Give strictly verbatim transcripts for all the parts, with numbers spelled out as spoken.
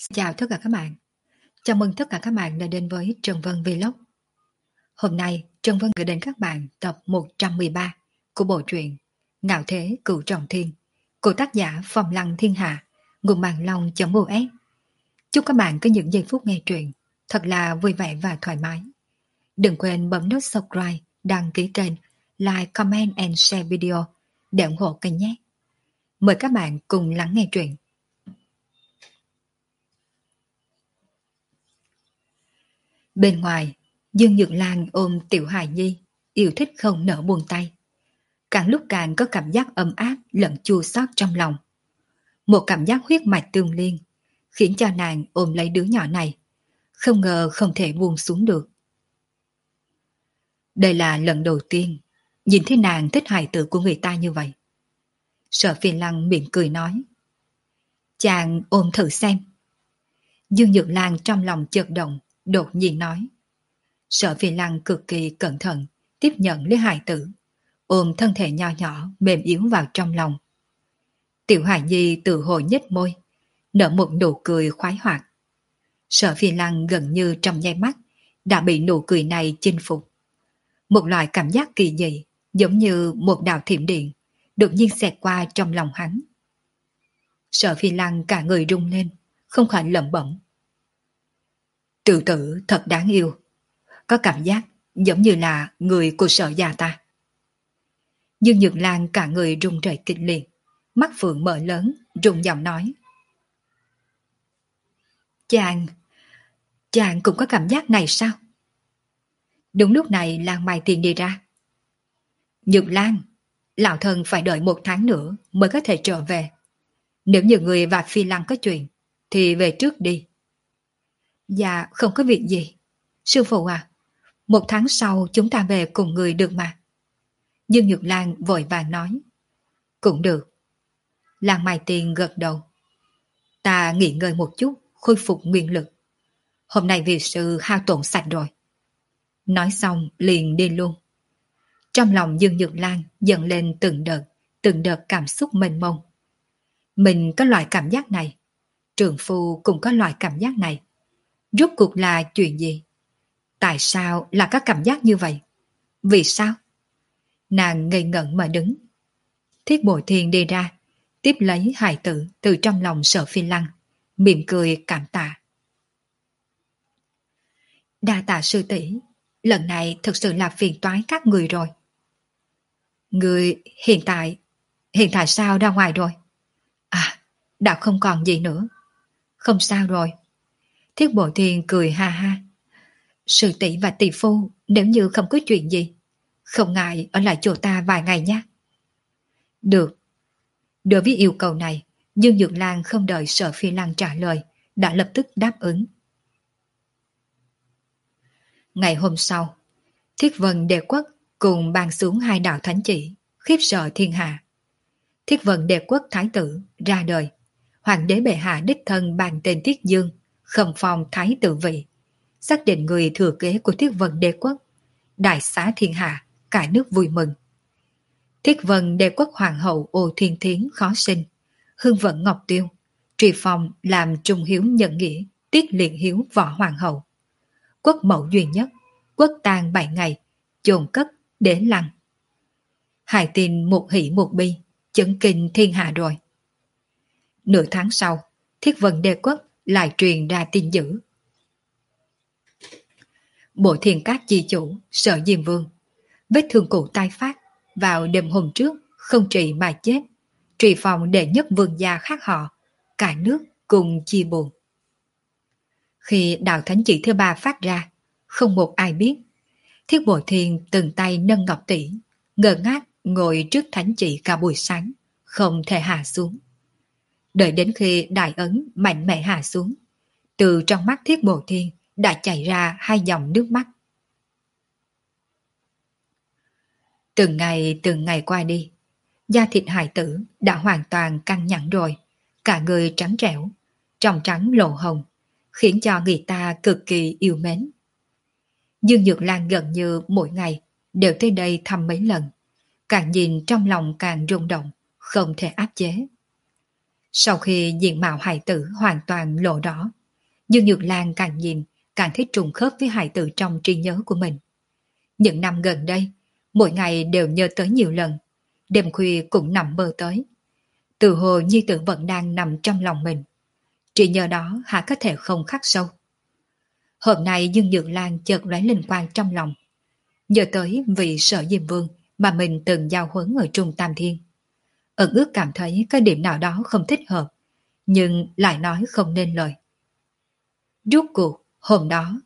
Chào tất cả các bạn. Chào mừng tất cả các bạn đã đến với Trần Vân Vlog. Hôm nay Trần Vân gửi đến các bạn tập một trăm mười ba của bộ truyện Ngạo Thế Cửu Trọng Thiên của tác giả Phong Lăng Thiên Hạ, nguồn mạng long.us. Chúc các bạn có những giây phút nghe truyện thật là vui vẻ và thoải mái. Đừng quên bấm nút subscribe, đăng ký kênh, like, comment and share video để ủng hộ kênh nhé. Mời các bạn cùng lắng nghe truyện. Bên ngoài, Dương Nhược Lan ôm Tiểu Hài Nhi, yêu thích không nỡ buông tay. Càng lúc càng có cảm giác ấm áp lẫn chua xót trong lòng. Một cảm giác huyết mạch tương liên, khiến cho nàng ôm lấy đứa nhỏ này, không ngờ không thể buông xuống được. Đây là lần đầu tiên nhìn thấy nàng thích hài tử của người ta như vậy. Sở Phi Lăng mỉm cười nói: "Chàng ôm thử xem." Dương Nhược Lan trong lòng chợt động, đột nhiên nói. Sở Phi Lăng cực kỳ cẩn thận tiếp nhận lấy hài tử, ôm thân thể nho nhỏ mềm yếu vào trong lòng. Tiểu Hải Nhi tự hồi nhếch môi, nở một nụ cười khoái hoạt. Sở Phi Lăng gần như trong nháy mắt đã bị nụ cười này chinh phục. Một loại cảm giác kỳ dị, giống như một đạo thiểm điện, đột nhiên xẹt qua trong lòng hắn. Sở Phi Lăng cả người rung lên, không khỏi lẩm bẩm: "Tiểu tử thật đáng yêu, có cảm giác giống như là người của Sở gia ta." Dương Nhược Lan cả người rung rẩy kịch liệt, mắt phượng mở lớn, rung giọng nói: Chàng, chàng cũng có cảm giác này sao?" Đúng lúc này Lan Mai Tiền đi ra. "Nhược Lan, lão thần phải đợi một tháng nữa mới có thể trở về. Nếu như người và Phi Lăng có chuyện, thì về trước đi." "Dạ, không có việc gì. Sư phụ à, một tháng sau chúng ta về cùng người được mà." Dương Nhược Lan vội vàng nói. "Cũng được." Lan Mai Tiền gật đầu. "Ta nghỉ ngơi một chút, khôi phục nguyên lực. Hôm nay vì sư hao tổn sạch rồi." Nói xong liền đi luôn. Trong lòng Dương Nhược Lan dần lên từng đợt, từng đợt cảm xúc mênh mông. Mình có loại cảm giác này, trượng phu cũng có loại cảm giác này. Rốt cuộc là chuyện gì? Tại sao là có cảm giác như vậy? Vì sao? Nàng ngây ngẩn mà đứng. Thiết Bội Thiên đi ra, tiếp lấy hài tử từ trong lòng Sở Phi Lăng, mỉm cười cảm tạ. "Đa tạ sư tỷ, lần này thực sự là phiền toái các người rồi." "Người hiện tại, hiện tại sao ra ngoài rồi?" "À, đã không còn gì nữa." "Không sao rồi." Thiết Bội Thiên cười ha ha. "Sư tỷ và tỷ phu nếu như không có chuyện gì, không ngại ở lại chỗ ta vài ngày nhé." "Được." Đối với yêu cầu này, Dương Nhược Lan không đợi Sở Phi Lăng trả lời, đã lập tức đáp ứng. Ngày hôm sau, Thiết Vân Đệ Quốc cùng ban xuống hai đạo thánh chỉ, khiếp sợ thiên hạ. Thiết Vân Đệ Quốc thái tử ra đời, hoàng đế bệ hạ đích thân ban tên Thiết Dương, khâm phong thái tử vị, xác định người thừa kế của Thiết Vân Đệ Quốc, đại xá thiên hạ, cả nước vui mừng. Thiết Vân Đệ Quốc hoàng hậu Ô Thiên Thiến khó sinh, Hưng Vận Ngọc Tiêu, Trì Phong làm trung hiếu nhận nghĩa, tiết liệt hiếu võ hoàng hậu. Quốc mẫu duy nhất, quốc tang bảy ngày, chôn cất để lăng. Hai tin một hỷ một bi, chấn kinh thiên hạ rồi. Nửa tháng sau, Thiết Vân Đệ Quốc lại truyền ra tin dữ. Bộ Thiên Các chi chủ Sở Diêm Vương, vết thương cũ tai phát, vào đêm hôm trước không trị mà chết. Trì Phong đệ nhất vương gia khác họ, cả nước cùng chia buồn. Khi đạo thánh chỉ thứ ba phát ra, không một ai biết. Thiết Bội Thiên từng tay nâng ngọc tỷ, ngơ ngác ngồi trước thánh chỉ cả buổi sáng, không thể hạ xuống. Đợi đến khi đại ấn mạnh mẽ hạ xuống, từ trong mắt Thiết Bội Thiên đã chảy ra hai dòng nước mắt. Từng ngày từng ngày qua đi, da thịt hài tử đã hoàn toàn căng nhẵn rồi, cả người trắng trẻo, trong trắng lộ hồng, khiến cho người ta cực kỳ yêu mến. Dương Nhược Lan gần như mỗi ngày đều tới đây thăm mấy lần, càng nhìn trong lòng càng rung động, không thể áp chế. Sau khi diện mạo hài tử hoàn toàn lộ rõ, Dương Nhược Lan càng nhìn càng thấy trùng khớp với hài tử trong trí nhớ của mình. Những năm gần đây, mỗi ngày đều nhớ tới nhiều lần, đêm khuya cũng nằm mơ tới. Từ hồ nhi tử vẫn đang nằm trong lòng mình. Trí nhớ đó hả có thể không khắc sâu. Hôm nay Dương Nhược Lan chợt lóe linh quang trong lòng, nhớ tới vị Sở Diêm Vương mà mình từng giao huấn ở Trung Tam Thiên. Ẩn ước cảm thấy cái điểm nào đó không thích hợp, nhưng lại nói không nên lời. Rốt cuộc, hôm đó,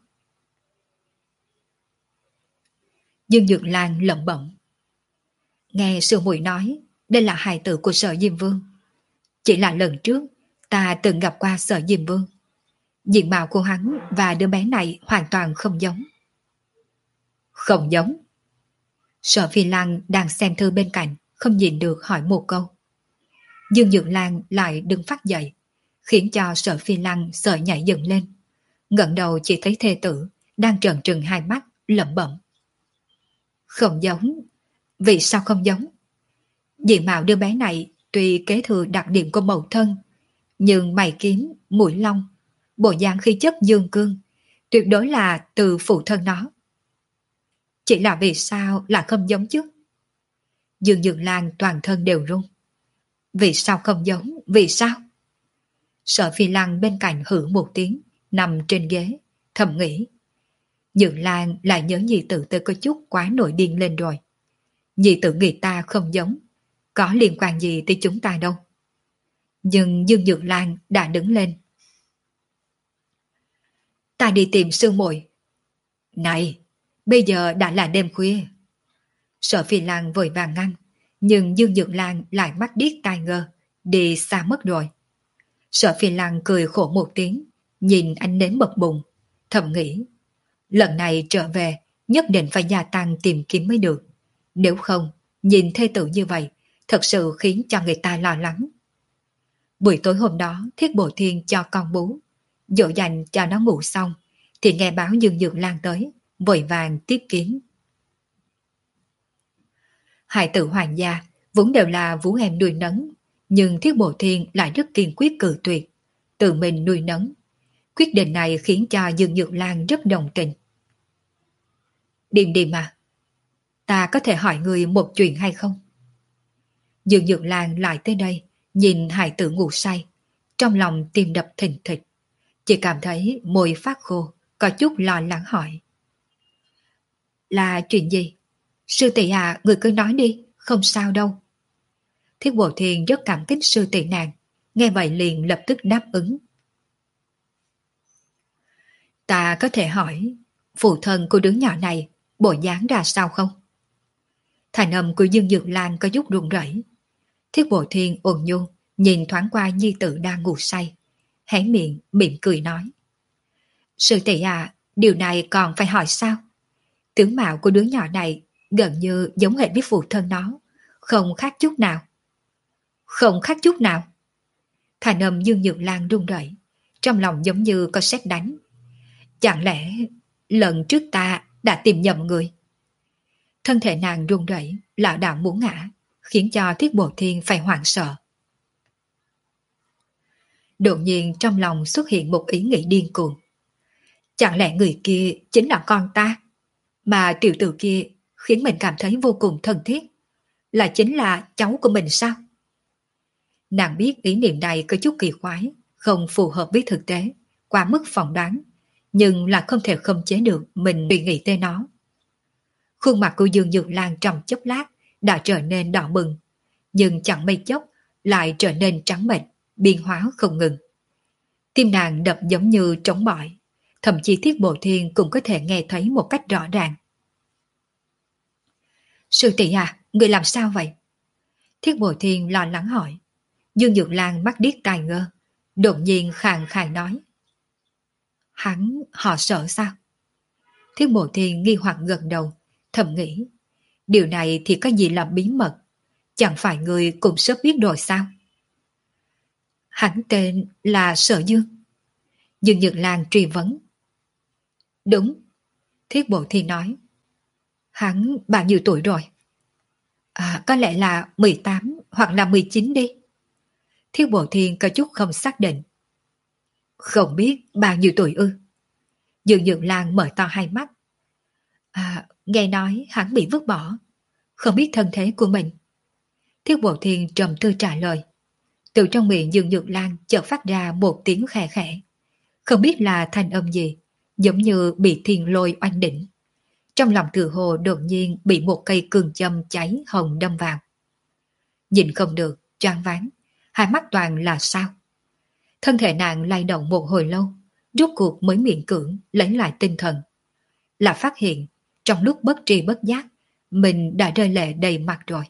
Dương Nhược Lan lẩm bẩm. Nghe sư muội nói, đây là hài tử của Sở Diêm Vương. Chỉ là lần trước, ta từng gặp qua Sở Diêm Vương. Diện mạo của hắn và đứa bé này hoàn toàn không giống. Không giống? Sở Phi Lăng đang xem thư bên cạnh, không nhìn được hỏi một câu. Dương Nhược Lan lại đứng phát dậy, khiến cho Sở Phi Lăng sợ nhảy dựng lên. Ngẩng đầu chỉ thấy thê tử đang trợn trừng hai mắt, lẩm bẩm. Không giống? Vì sao không giống? Diện mạo đứa bé này tuy kế thừa đặc điểm của mẫu thân, nhưng mày kiếm, mũi long, bộ dáng khí chất dương cương, tuyệt đối là từ phụ thân nó. Chỉ là vì sao là không giống chứ? Dương Nhược Lan toàn thân đều run. Vì sao không giống? Vì sao? Sở Phi Lăng bên cạnh hử một tiếng, nằm trên ghế, thầm nghĩ. Nhược Lan lại nhớ nhi tử tôi có chút quá nổi điên lên rồi. Nhi tử người ta không giống, có liên quan gì tới chúng ta đâu. Nhưng Dương Nhược Lan đã đứng lên. Ta đi tìm sư muội. Này, bây giờ đã là đêm khuya. Sở Phi Lăng vội vàng ngăn, nhưng Dương Nhược Lan lại mắt điếc tai ngơ, đi xa mất rồi. Sở Phi Lăng cười khổ một tiếng, nhìn anh nến bật bụng, thầm nghĩ. Lần này trở về, nhất định phải gia tăng tìm kiếm mới được. Nếu không, nhìn thê tử như vậy, thật sự khiến cho người ta lo lắng. Buổi tối hôm đó, Thiết Bộ Thiên cho con bú, dỗ dành cho nó ngủ xong, thì nghe báo Dương Nhược Lan tới, vội vàng tiếp kiến. Hai tử hoàng gia vốn đều là vũ em nuôi nấng, nhưng Thiết Bộ Thiên lại rất kiên quyết cự tuyệt, tự mình nuôi nấng. Quyết định này khiến cho Dương Nhược Lan rất đồng tình. Điềm điềm à, ta có thể hỏi người một chuyện hay không? Dương Nhược Lan lại tới đây, nhìn hài tử ngủ say, trong lòng tim đập thình thịch, chỉ cảm thấy môi phát khô, có chút lo lắng hỏi. Là chuyện gì? Sư tỷ à, người cứ nói đi, không sao đâu. Thiết Bộ Thiên rất cảm kích sư tỷ nàng, nghe vậy liền lập tức đáp ứng. Ta có thể hỏi, phụ thân của đứa nhỏ này bộ dáng ra sao không? Thành âm của Dương Dược Lan có chút run rẩy. Thiết Bộ Thiên ôn nhu nhìn thoáng qua nhi tử đang ngủ say, hé miệng mỉm cười nói. Sư tỷ à, điều này còn phải hỏi sao? Tướng mạo của đứa nhỏ này gần như giống hệt với phụ thân nó, không khác chút nào. Không khác chút nào. Thành âm Dương Nhược Lan run rẩy, trong lòng giống như có sét đánh. Chẳng lẽ lần trước ta đã tìm nhầm người? Thân thể nàng run rẩy, lảo đảo muốn ngã, khiến cho Thiết Bộ Thiên phải hoảng sợ. Đột nhiên trong lòng xuất hiện một ý nghĩ điên cuồng. Chẳng lẽ người kia chính là con ta? Mà tiểu tử kia khiến mình cảm thấy vô cùng thân thiết, là chính là cháu của mình sao? Nàng biết ý niệm này có chút kỳ quái, không phù hợp với thực tế, quá mức phỏng đoán, nhưng là không thể khống chế được mình suy nghĩ tới nó. Khuôn mặt của Dương Nhược Lan trong chốc lát đã trở nên đỏ bừng, nhưng chẳng mấy chốc lại trở nên trắng bệch, biến hóa không ngừng. Tim nàng đập giống như trống bỏi, thậm chí Thiết Bộ Thiên cũng có thể nghe thấy một cách rõ ràng. Sư tỷ à, người làm sao vậy? Thiết Bộ Thiên lo lắng hỏi. Dương Nhược Lan mắt điếc tai ngơ, đột nhiên khàn khàn nói. Hắn họ sợ sao? Thiết Bộ Thiên nghi hoặc gật đầu, thầm nghĩ. Điều này thì có gì là bí mật, chẳng phải người cũng sớm biết rồi sao? Hắn tên là Sở Dương. Dương Nhược Lan truy vấn. Đúng, Thiết Bộ Thiên nói. Hắn bao nhiêu tuổi rồi? À, có lẽ là mười tám hoặc là mười chín đi. Thiết Bộ Thiên có chút không xác định. Không biết bao nhiêu tuổi ư? Dương Nhược Lan mở to hai mắt. À, nghe nói hắn bị vứt bỏ, không biết thân thế của mình. Thiết Bộ Thiên trầm tư trả lời. Từ trong miệng Dương Nhược Lan chợt phát ra một tiếng khẽ khẽ. Không biết là thanh âm gì, giống như bị thiên lôi oanh đỉnh. Trong lòng Từ Hồ đột nhiên bị một cây cường châm cháy hồng đâm vào. Nhìn không được, choáng váng, hai mắt toàn là sao. Thân thể nàng lay động một hồi lâu, rốt cuộc mới miễn cưỡng lấy lại tinh thần. Là phát hiện, trong lúc bất tri bất giác, mình đã rơi lệ đầy mặt rồi.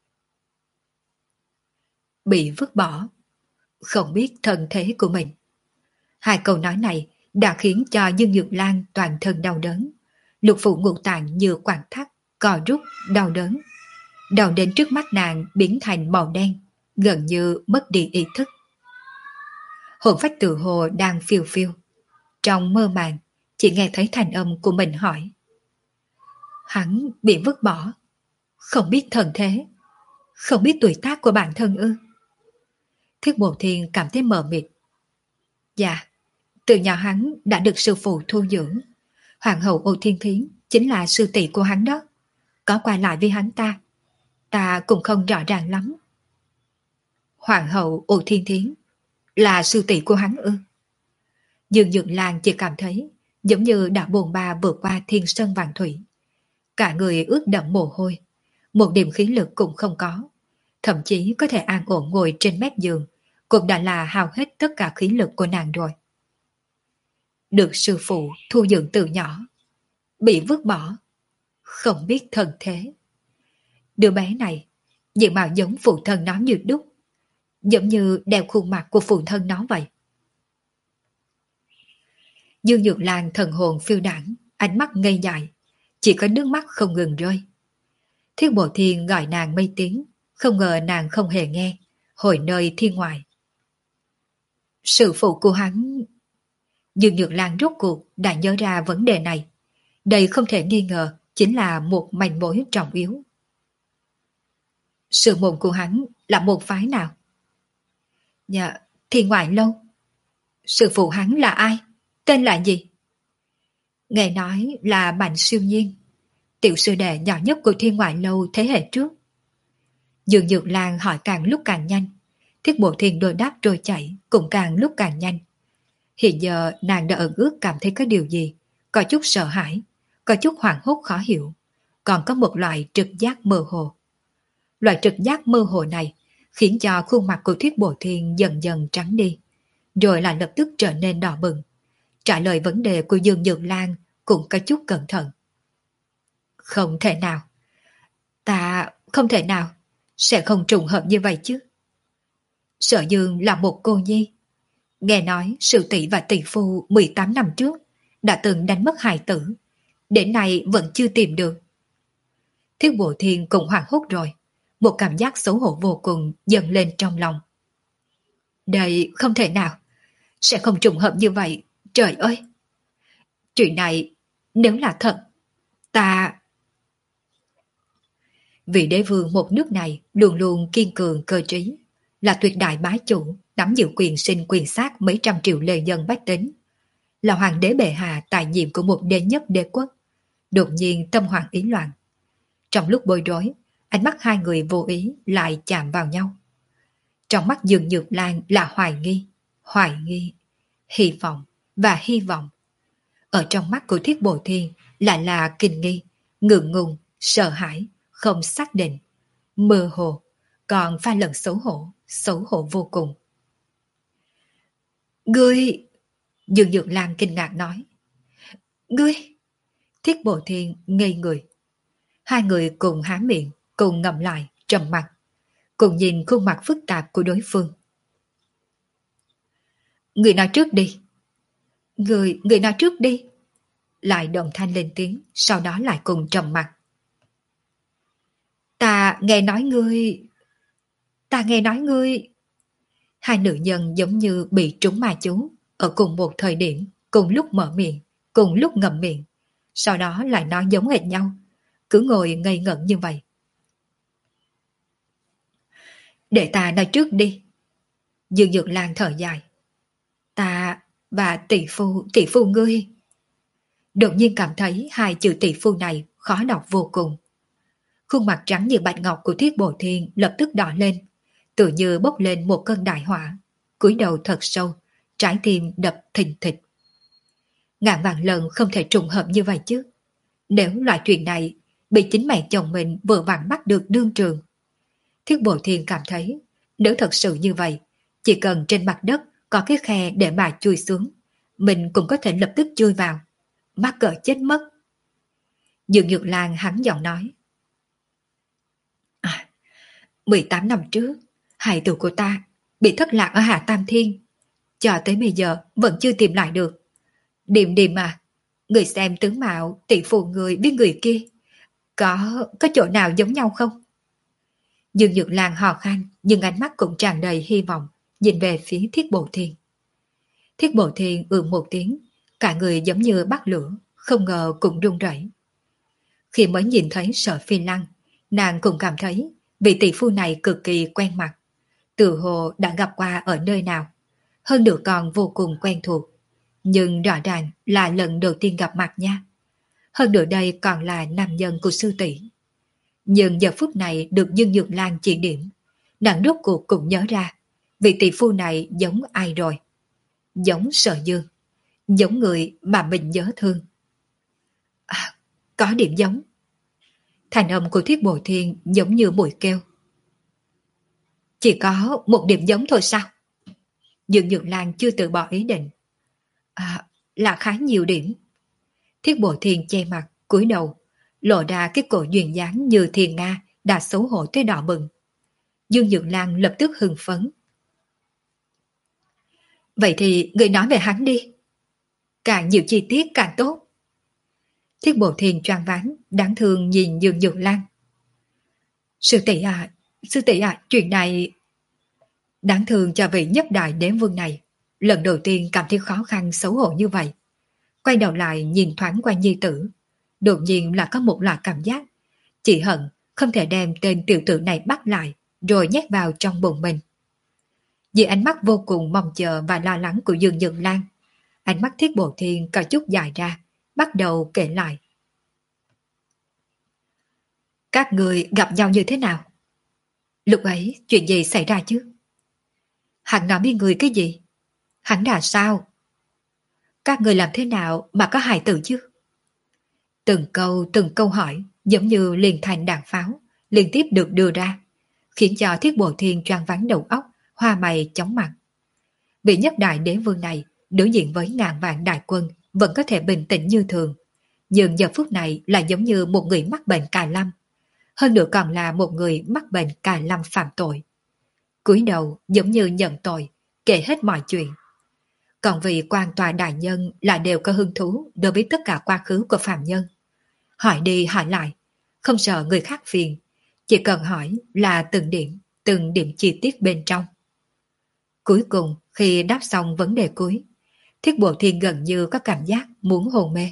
Bị vứt bỏ, không biết thân thế của mình. Hai câu nói này đã khiến cho Dương Nhược Lan toàn thân đau đớn. Lục phủ ngũ tạng như quặn thắt, cò rút, đau đớn. Đầu đến trước mắt nàng biến thành màu đen, gần như mất đi ý thức. Hồn phách Từ Hồ đang phiêu phiêu. Trong mơ màng, chỉ nghe thấy thanh âm của mình hỏi. Hắn bị vứt bỏ, không biết thân thế, không biết tuổi tác của bản thân ư? Thiết Bộ Thiên cảm thấy mờ mịt. Dạ, từ nhỏ hắn đã được sư phụ thu dưỡng. Hoàng hậu Ô Thiên Thiến chính là sư tỷ của hắn đó. Có qua lại với hắn ta, ta cũng không rõ ràng lắm. Hoàng hậu Ô Thiên Thiến là sư tỷ của hắn ư? Dương Nhược Lan chỉ cảm thấy giống như đã bồn ba vượt qua thiên sơn vạn thủy. Cả người ướt đẫm mồ hôi, một điểm khí lực cũng không có. Thậm chí có thể an ổn ngồi trên mép giường, cũng đã là hao hết tất cả khí lực của nàng rồi. Được sư phụ thu dưỡng từ nhỏ, bị vứt bỏ, không biết thân thế. Đứa bé này diện mạo giống phụ thân nó như đúc, giống như đeo khuôn mặt của phụ thân nó vậy. Dương Nhược Lan thần hồn phiêu đãng, ánh mắt ngây dại, chỉ có nước mắt không ngừng rơi. Thiết Bộ Thiên gọi nàng mấy tiếng, không ngờ nàng không hề nghe, hồi nơi thiên ngoại. Sư phụ của hắn... Dương Nhược Lan rốt cuộc đã nhớ ra vấn đề này. Đây không thể nghi ngờ chính là một manh mối trọng yếu. Sư môn của hắn là một phái nào? Dạ, Thiên Ngoại Lâu. Sư phụ hắn là ai? Tên là gì? Nghe nói là Bành Siêu Nhiên, tiểu sư đệ nhỏ nhất của Thiên Ngoại Lâu thế hệ trước. Dương Nhược Lan hỏi càng lúc càng nhanh. Thiết Bộ Thiên đôi đáp trôi chảy cũng càng lúc càng nhanh. Hiện giờ nàng đã ẩn ước cảm thấy có điều gì, có chút sợ hãi, có chút hoảng hốt khó hiểu, còn có một loại trực giác mơ hồ. Loại trực giác mơ hồ này khiến cho khuôn mặt của Thiết Bộ Thiên dần dần trắng đi, rồi lại lập tức trở nên đỏ bừng. Trả lời vấn đề của Dương Nhược Lan cũng có chút cẩn thận. Không thể nào. Ta không thể nào. Sẽ không trùng hợp như vậy chứ. Sở Dương là một cô nhi. Nghe nói sư tỷ và tỷ phu mười tám năm trước đã từng đánh mất hài tử. Đến nay vẫn chưa tìm được. Thiết Bộ Thiên cũng hoảng hốt rồi. Một cảm giác xấu hổ vô cùng dâng lên trong lòng. Đây không thể nào. Sẽ không trùng hợp như vậy. Trời ơi! Chuyện này nếu là thật, ta... Vị đế vương một nước này luôn luôn kiên cường cơ trí, là tuyệt đại bá chủ, nắm giữ quyền sinh quyền sát mấy trăm triệu lê dân bách tính, là hoàng đế bệ hạ tài nhiệm của một đế nhất đế quốc. Đột nhiên tâm hoàng ý loạn. Trong lúc bối rối, ánh mắt hai người vô ý lại chạm vào nhau. Trong mắt Dương Nhược Lan là hoài nghi, hoài nghi, hy vọng và hy vọng. Ở trong mắt của Thiết Bộ Thiên lại là kinh nghi, ngượng ngùng, sợ hãi, không xác định, mơ hồ, còn pha lẫn xấu hổ, xấu hổ vô cùng. Ngươi... Dương Nhược Lan kinh ngạc nói. Ngươi... Thiết Bộ Thiên ngây người. Hai người cùng há miệng, cùng ngậm lại, trầm mặt, cùng nhìn khuôn mặt phức tạp của đối phương. Người nói trước đi. Người, người nói trước đi. Lại đồng thanh lên tiếng, sau đó lại cùng trầm mặt. Ta nghe nói ngươi... Ta nghe nói ngươi... Hai nữ nhân giống như bị trúng ma chú, ở cùng một thời điểm, cùng lúc mở miệng, cùng lúc ngậm miệng, sau đó lại nói giống hệt nhau, cứ ngồi ngây ngẩn như vậy. Để ta nói trước đi. Dương Nhược Lan thở dài. Ta và tỷ phu, tỷ phu ngươi. Đột nhiên cảm thấy hai chữ tỷ phu này khó đọc vô cùng. Khuôn mặt trắng như bạch ngọc của Thiết Bồ Thiên lập tức đỏ lên, tự như bốc lên một cơn đại hỏa, cúi đầu thật sâu, trái tim đập thình thịch. Ngàn vạn lần không thể trùng hợp như vậy chứ. Nếu loại chuyện này bị chính mẹ chồng mình vừa vặn bắt được đương trường. Thiết Bồ Thiên cảm thấy, nếu thật sự như vậy, chỉ cần trên mặt đất có cái khe để mà chui xuống, mình cũng có thể lập tức chui vào, mắc cỡ chết mất. Dương Nhược Lan hắn giọng nói. À, mười tám năm trước, hài tử của ta bị thất lạc ở Hạ Tam Thiên. Cho tới bây giờ vẫn chưa tìm lại được. Điềm điềm à, người xem tướng mạo tỷ phụ người với người kia, có có chỗ nào giống nhau không? Dương Nhược Lan hò khan, nhưng ánh mắt cũng tràn đầy hy vọng, nhìn về phía Thiết Bồ Thiên. Thiết Bồ Thiên ừ một tiếng, cả người giống như bắt lửa, không ngờ cũng run rẩy. Khi mới nhìn thấy Sở Phi Lăng, nàng cũng cảm thấy vị tỷ phu này cực kỳ quen mặt, tự hồ đã gặp qua ở nơi nào, hơn nữa còn vô cùng quen thuộc. Nhưng rõ ràng là lần đầu tiên gặp mặt nha. Hơn nữa đây còn là nam nhân của sư tỷ. Nhưng giờ phút này được Dương Nhược Lan chỉ điểm, nàng rốt cuộc cũng nhớ ra, vị tỷ phu này giống ai rồi? Giống Sở Dương, giống người mà mình nhớ thương. À, có điểm giống. Thành âm của Thiết Bồ Thiên giống như mùi kêu. Chỉ có một điểm giống thôi sao? Dương Nhược Lan chưa từ bỏ ý định. À, là khá nhiều điểm. Thiết Bồ Thiên che mặt, cúi đầu, lộ ra cái cổ duyên dáng như thiên nga đã xấu hổ tới đỏ bừng. Dương Nhược Lan lập tức hưng phấn. Vậy thì người nói về hắn đi. Càng nhiều chi tiết càng tốt. Thiết Bồ Thiên choáng váng, đáng thương nhìn Dương Nhược Lan. Sư tỷ à, sư tỷ à, chuyện này... Đáng thương cho vị nhất đại đế vương này, lần đầu tiên cảm thấy khó khăn xấu hổ như vậy. Quay đầu lại nhìn thoáng qua nhi tử, đột nhiên là có một loại cảm giác, chỉ hận không thể đem tên tiểu tử này bắt lại, rồi nhét vào trong bụng mình. Vì ánh mắt vô cùng mong chờ và lo lắng của Dương Nhược Lan, ánh mắt Thiết Bồ Thiên có chút dài ra, bắt đầu kể lại. Các người gặp nhau như thế nào? Lúc ấy chuyện gì xảy ra chứ? Hắn nói với người cái gì? Hắn là sao? Các người làm thế nào mà có hài tử chứ? Từng câu từng câu hỏi giống như liền thành đạn pháo liên tiếp được đưa ra, khiến cho Thiết Bồ Thiên choáng váng đầu óc, hoa mày chóng mặt. Vị nhất đại đế vương này đối diện với ngàn vạn đại quân vẫn có thể bình tĩnh như thường, nhưng giờ phút này là giống như một người mắc bệnh cà lâm, hơn nữa còn là một người mắc bệnh cà lâm phạm tội. Cúi đầu giống như nhận tội, kể hết mọi chuyện. Còn vị quan tòa đại nhân là đều có hứng thú đối với tất cả quá khứ của phạm nhân. Hỏi đi hỏi lại, không sợ người khác phiền, chỉ cần hỏi là từng điểm, từng điểm chi tiết bên trong. Cuối cùng khi đáp xong vấn đề cuối, Thiết Bộ Thiên gần như có cảm giác muốn hôn mê.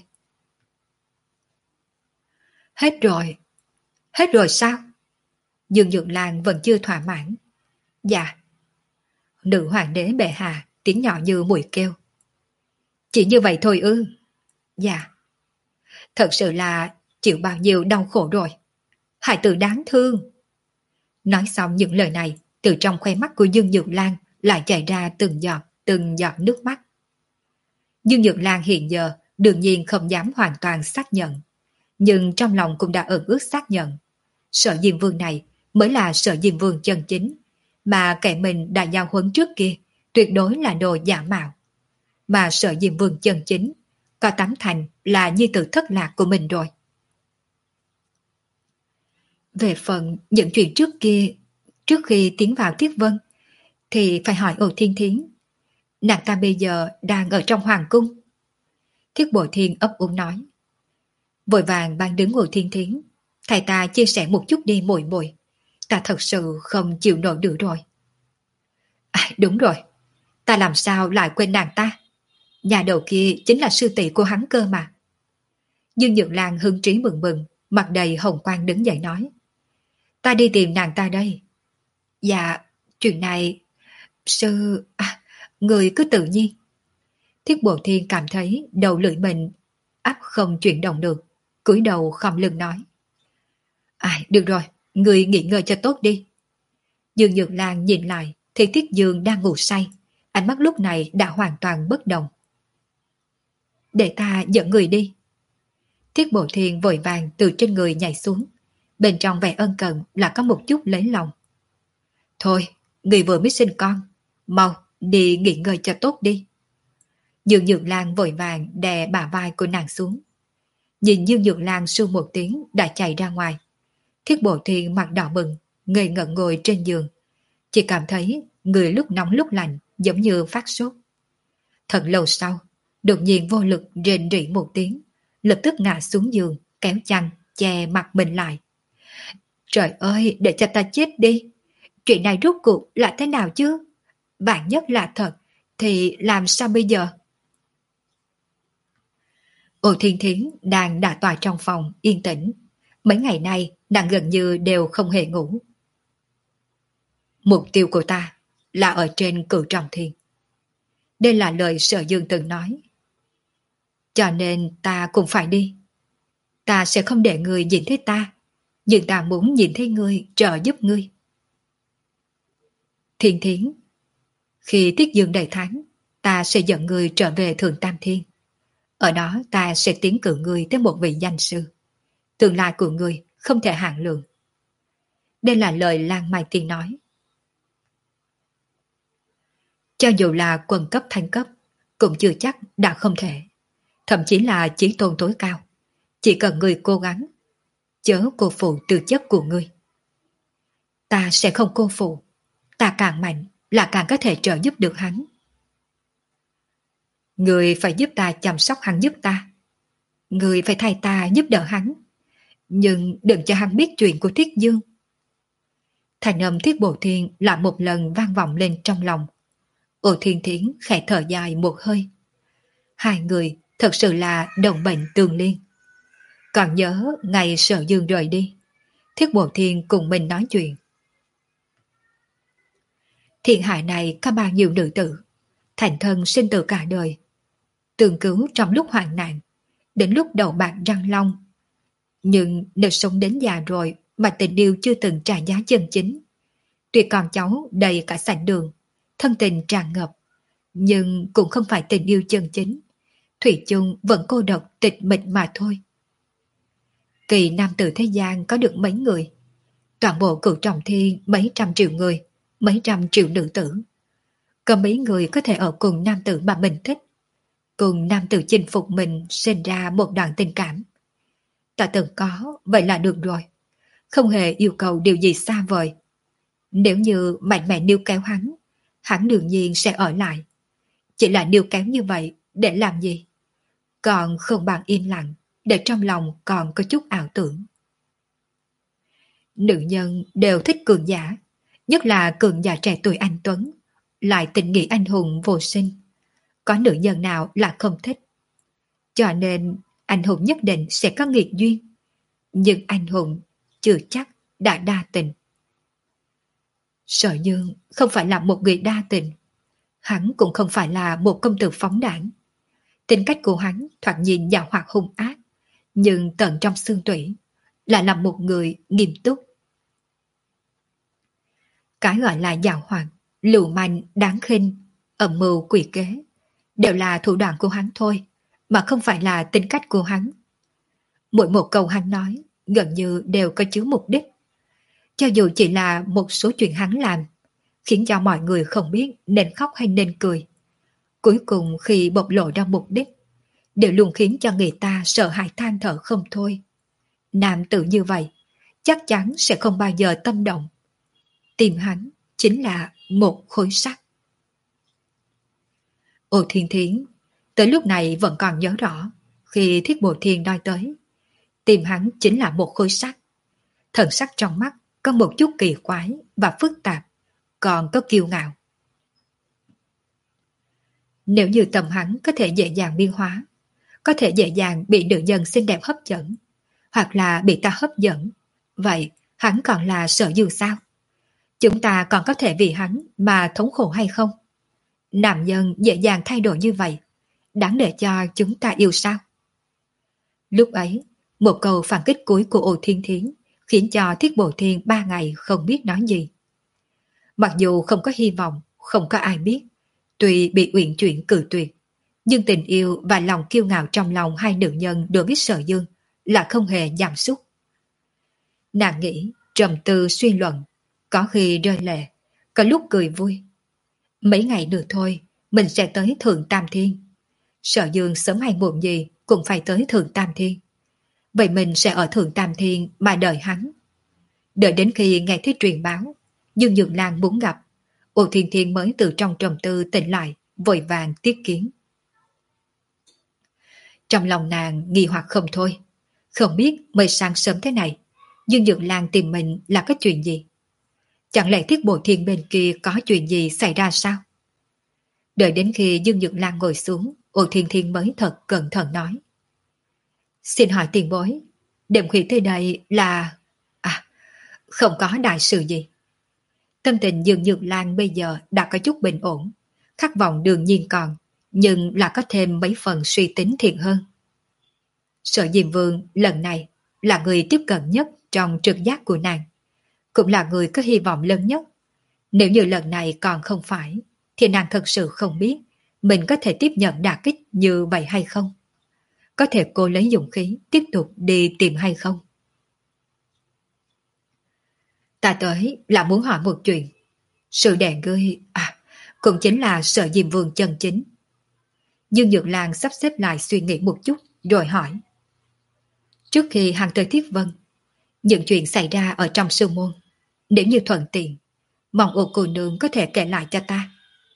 Hết rồi. Hết rồi sao? Dương Nhược Lan vẫn chưa thỏa mãn. Dạ. Nữ hoàng đế bệ hạ tiếng nhỏ như mùi kêu. Chỉ như vậy thôi ư? Dạ. Thật sự là chịu bao nhiêu đau khổ rồi. Hải tử đáng thương. Nói xong những lời này, từ trong khoe mắt của Dương Nhược Lan lại chảy ra từng giọt, từng giọt nước mắt. Dương Nhược Lan hiện giờ đương nhiên không dám hoàn toàn xác nhận, nhưng trong lòng cũng đã ẩn ước xác nhận. Sở Diêm Vương này mới là Sở Diêm Vương chân chính, mà kẻ mình đã giao huấn trước kia tuyệt đối là đồ giả mạo. Mà Sở Diêm Vương chân chính có tám thành là nhi tử thất lạc của mình rồi. Về phần những chuyện trước kia, trước khi tiến vào Thiết Vân, thì phải hỏi Ổ Thiên Thiến. Nàng ta bây giờ đang ở trong hoàng cung. Thiết Bội Thiên ấp úng nói. Vội vàng ban đứng Ổ Thiên Thiến, thầy ta chia sẻ một chút đi muội muội. Ta thật sự không chịu nổi được rồi. À, đúng rồi, ta làm sao lại quên nàng ta? Nhà đầu kia chính là sư tỷ của hắn cơ mà. Dương Nhược Lan hưng trí mừng mừng, mặt đầy hồng quang đứng dậy nói. Ta đi tìm nàng ta đây. Dạ, chuyện này, Sư... À, người cứ tự nhiên. Thiết Bộ Thiên cảm thấy đầu lưỡi mình áp không chuyển động được, cúi đầu khom lưng nói. À, được rồi, người nghỉ ngơi cho tốt đi. Dương Nhược Lan nhìn lại thì Tiết Dương đang ngủ say, ánh mắt lúc này đã hoàn toàn bất động. Để ta dẫn người đi. Thiết Bộ Thiên vội vàng từ trên người nhảy xuống, bên trong vẻ ân cần là có một chút lấy lòng. Thôi, người vừa mới sinh con, mau đi nghỉ ngơi cho tốt đi. Dương Nhược Lan vội vàng đè bả vai của nàng xuống. Nhìn Dương Nhược Lan su một tiếng đã chạy ra ngoài. Thiết Bộ Thiên mặt đỏ bừng, ngây ngẩn ngồi trên giường. Chỉ cảm thấy người lúc nóng lúc lạnh giống như phát sốt. Thật lâu sau, đột nhiên vô lực rên rỉ một tiếng, lập tức ngã xuống giường, kéo chăn, che mặt mình lại. Trời ơi, để cho ta chết đi. Chuyện này rốt cuộc là thế nào chứ? Vạn nhất là thật, thì làm sao bây giờ? Ô Thiên Thiến đang đả tọa trong phòng, yên tĩnh. Mấy ngày nay, nàng gần như đều không hề ngủ. Mục tiêu của ta là ở trên Cửu Trọng Thiên. Đây là lời Sở Dương từng nói. Cho nên ta cũng phải đi. Ta sẽ không để người nhìn thấy ta, nhưng ta muốn nhìn thấy người trợ giúp ngươi. Thiên Thiến, khi Tiết Dương đầy tháng, ta sẽ dẫn người trở về Thượng Tam Thiên. Ở đó ta sẽ tiến cử người tới một vị danh sư. Tương lai của người không thể hạn lượng. Đây là lời Lan Mai Tiên nói. Cho dù là quân cấp thanh cấp, cũng chưa chắc đã không thể. Thậm chí là chí tôn tối cao. Chỉ cần người cố gắng, chớ cô phụ tư chất của người. Ta sẽ không cô phụ. Ta càng mạnh là càng có thể trợ giúp được hắn. Người phải giúp ta chăm sóc hắn giúp ta. Người phải thay ta giúp đỡ hắn. Nhưng đừng cho hắn biết chuyện của Thiết Dương. Thành âm Thiết Bộ Thiên lại một lần vang vọng lên trong lòng. Ô Thiên Thiến khẽ thở dài một hơi. Hai người thật sự là đồng bệnh tương liên. Còn nhớ ngày Sở Dương rời đi, Thiết Bộ Thiên cùng mình nói chuyện. Thiên hạ này có bao nhiêu nữ tử, thành thân sinh tử cả đời, tương cứu trong lúc hoạn nạn, đến lúc đầu bạc răng long. Nhưng nếu sống đến già rồi mà tình yêu chưa từng trả giá chân chính, tuy con cháu đầy cả sảnh đường, thân tình tràn ngập, nhưng cũng không phải tình yêu chân chính. Thủy chung vẫn cô độc tịch mịch mà thôi. Kỳ nam tử thế gian có được mấy người? Toàn bộ Cửu Trọng Thiên mấy trăm triệu người, mấy trăm triệu nữ tử. Có mấy người có thể ở cùng nam tử mà mình thích, cùng nam tử chinh phục mình sinh ra một đoạn tình cảm. Ta từng có, vậy là được rồi. Không hề yêu cầu điều gì xa vời. Nếu như mạnh mẽ níu kéo hắn, hắn đương nhiên sẽ ở lại. Chỉ là níu kéo như vậy để làm gì? Còn không bằng im lặng, để trong lòng còn có chút ảo tưởng. Nữ nhân đều thích cường giả, nhất là cường giả trẻ tuổi anh tuấn, lại tình nghĩa anh hùng vô sinh. Có nữ nhân nào là không thích? Cho nên anh hùng nhất định sẽ có nghiệt duyên, nhưng anh hùng chưa chắc đã đa tình. Sở Dương không phải là một người đa tình, hắn cũng không phải là một công tử phóng đảng. Tính cách của hắn thoạt nhìn giàu hoạt hung ác, nhưng tận trong xương tủy lại là một người nghiêm túc. Cái gọi là giàu hoạt, lưu manh, đáng khinh, âm mưu quỷ kế đều là thủ đoạn của hắn thôi, mà không phải là tính cách của hắn. Mỗi một câu hắn nói gần như đều có chứa mục đích. Cho dù chỉ là một số chuyện hắn làm, khiến cho mọi người không biết nên khóc hay nên cười, cuối cùng khi bộc lộ ra mục đích, đều luôn khiến cho người ta sợ hãi than thở không thôi. Nam tử như vậy chắc chắn sẽ không bao giờ tâm động. Tìm hắn chính là một khối sắt. Ô Thiên Thiến tới lúc này vẫn còn nhớ rõ khi Thiết Bộ Thiên nói tới tìm hắn chính là một khối sắt. Thần sắc trong mắt có một chút kỳ quái và phức tạp, còn có kiêu ngạo. Nếu như tâm hắn có thể dễ dàng biến hóa, có thể dễ dàng bị nữ nhân xinh đẹp hấp dẫn, hoặc là bị ta hấp dẫn, vậy hắn còn là Sở Dương sao? Chúng ta còn có thể vì hắn mà thống khổ hay không? Nam nhân dễ dàng thay đổi như vậy, đáng để cho chúng ta yêu sao? Lúc ấy, một câu phản kích cuối của Ô Thiên Thiến khiến cho Thiết Bồ Thiên ba ngày không biết nói gì. Mặc dù không có hy vọng, không có ai biết, tuy bị Uyển Chuyển cự tuyệt, nhưng tình yêu và lòng kiêu ngạo trong lòng hai nữ nhân đối với Sở Dương là không hề giảm sút. Nàng nghĩ, trầm tư suy luận, có khi rơi lệ, có lúc cười vui. Mấy ngày nữa thôi, mình sẽ tới Thượng Tam Thiên. Sở Dương sớm hay muộn gì cũng phải tới Thượng Tam Thiên. Vậy mình sẽ ở Thượng Tam Thiên mà đợi hắn. Đợi đến khi nghe thấy truyền báo, Dương Nhược Lan muốn gặp, Ô Thiên Thiên mới từ trong trầm tư tỉnh lại, vội vàng tiếp kiến. Trong lòng nàng nghi hoặc không thôi, không biết mới sáng sớm thế này, Dương Nhược Lan tìm mình là có chuyện gì? Chẳng lẽ Thiết Bộ Thiên bên kia có chuyện gì xảy ra sao? Đợi đến khi Dương Nhược Lan ngồi xuống, Ô Thiên Thiên mới thật cẩn thận nói. Xin hỏi tiền bối, đêm khuya tới đây là... À, không có đại sự gì. Tâm tình Dương Nhược Lan bây giờ đã có chút bình ổn, khát vọng đương nhiên còn, nhưng là có thêm mấy phần suy tính thiện hơn. Sở Diêm Vương lần này là người tiếp cận nhất trong trực giác của nàng, cũng là người có hy vọng lớn nhất. Nếu như lần này còn không phải, thì nàng thật sự không biết mình có thể tiếp nhận đả kích như vậy hay không. Có thể cô lấy dũng khí tiếp tục đi tìm hay không. Ta tới là muốn hỏi một chuyện. Sự đèn ngươi, à, cũng chính là Sở Diêm Vương chân chính. Dương Nhược Lan sắp xếp lại suy nghĩ một chút, rồi hỏi. Trước khi hàng tới Thiết Vân, những chuyện xảy ra ở trong sư môn, nếu như thuận tiện, mong Ô cô nương có thể kể lại cho ta.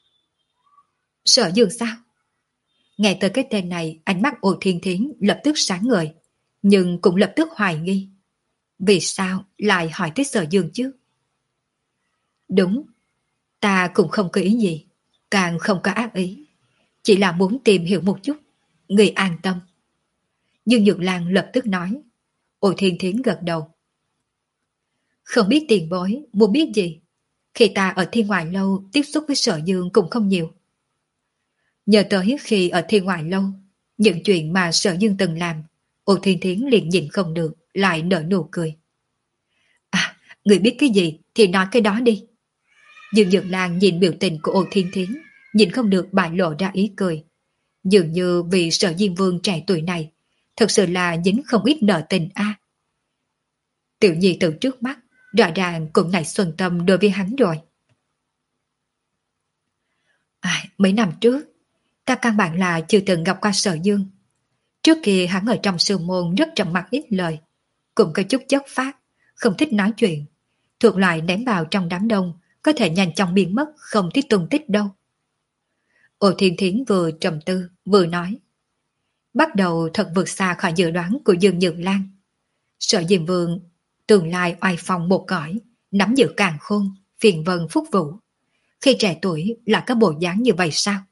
Sở Dương sao? Nghe tới cái tên này, ánh mắt Ô Thiên Thiến lập tức sáng ngời, nhưng cũng lập tức hoài nghi. Vì sao lại hỏi tới Sở Dương chứ? Đúng, ta cũng không có ý gì, càng không có ác ý, chỉ là muốn tìm hiểu một chút, người an tâm. Dương Nhược Lan lập tức nói. Ô Thiên Thiến gật đầu. Không biết tiền bối muốn biết gì, khi ta ở Thiên Ngoại Lâu tiếp xúc với Sở Dương cũng không nhiều. Nhờ tới khi ở Thiên Ngoại Lâu, những chuyện mà Sở Dương từng làm, Ô Thiên Thiến liền nhìn không được, lại nở nụ cười. À, người biết cái gì thì nói cái đó đi. Dương Dược Lan nhìn biểu tình của Ô Thiên Thiến, nhìn không được bại lộ ra ý cười. Dường như vì Sở Diêm Vương trẻ tuổi này, thật sự là dính không ít nợ tình a. À. Tiểu nhi từ trước mắt, rõ ràng cũng nảy xuân tâm đối với hắn rồi. À, mấy năm trước, ta căn bản là chưa từng gặp qua Sở Dương. Trước kia hắn ở trong sư môn rất trầm mặc ít lời, cũng có chút chất phát, không thích nói chuyện, thuộc loại ném vào trong đám đông, có thể nhanh chóng biến mất, không thích tung tích đâu. Ô Thiên Thiến vừa trầm tư, vừa nói. Bắt đầu thật vượt xa khỏi dự đoán của Dương Nhược Lan. Sở Diêm Vương tương lai oai phong một cõi, nắm giữ càn khôn, phiền vân phúc vũ. Khi trẻ tuổi là có bộ dáng như vậy sao?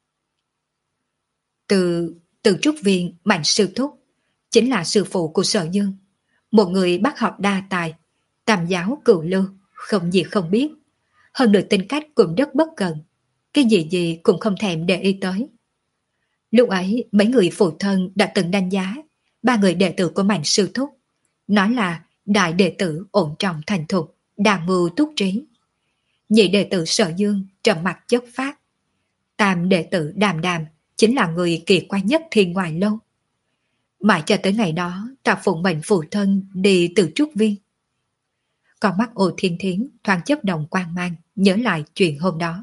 Từ từ trúc viên Mạnh Sư Thúc, chính là sư phụ của Sở Dương, một người bác học đa tài, tam giáo cửu lưu, không gì không biết. Hơn nữa tính cách cũng rất bất cần, cái gì gì cũng không thèm để ý tới. Lúc ấy mấy người phụ thân đã từng đánh giá ba người đệ tử của Mạnh Sư Thúc, nói là đại đệ tử ổn trọng thành thục, đa mưu túc trí. Nhị đệ tử Sở Dương trầm mặc chất phát. Tam đệ tử Đàm Đàm chính là người kỳ quái nhất Thiên Ngoại Lâu. Mãi cho tới ngày đó, ta phụng mệnh phụ thân đi từ trúc viên. Con mắt Ô Thiên Thiến thoáng chớp động quang mang, nhớ lại chuyện hôm đó.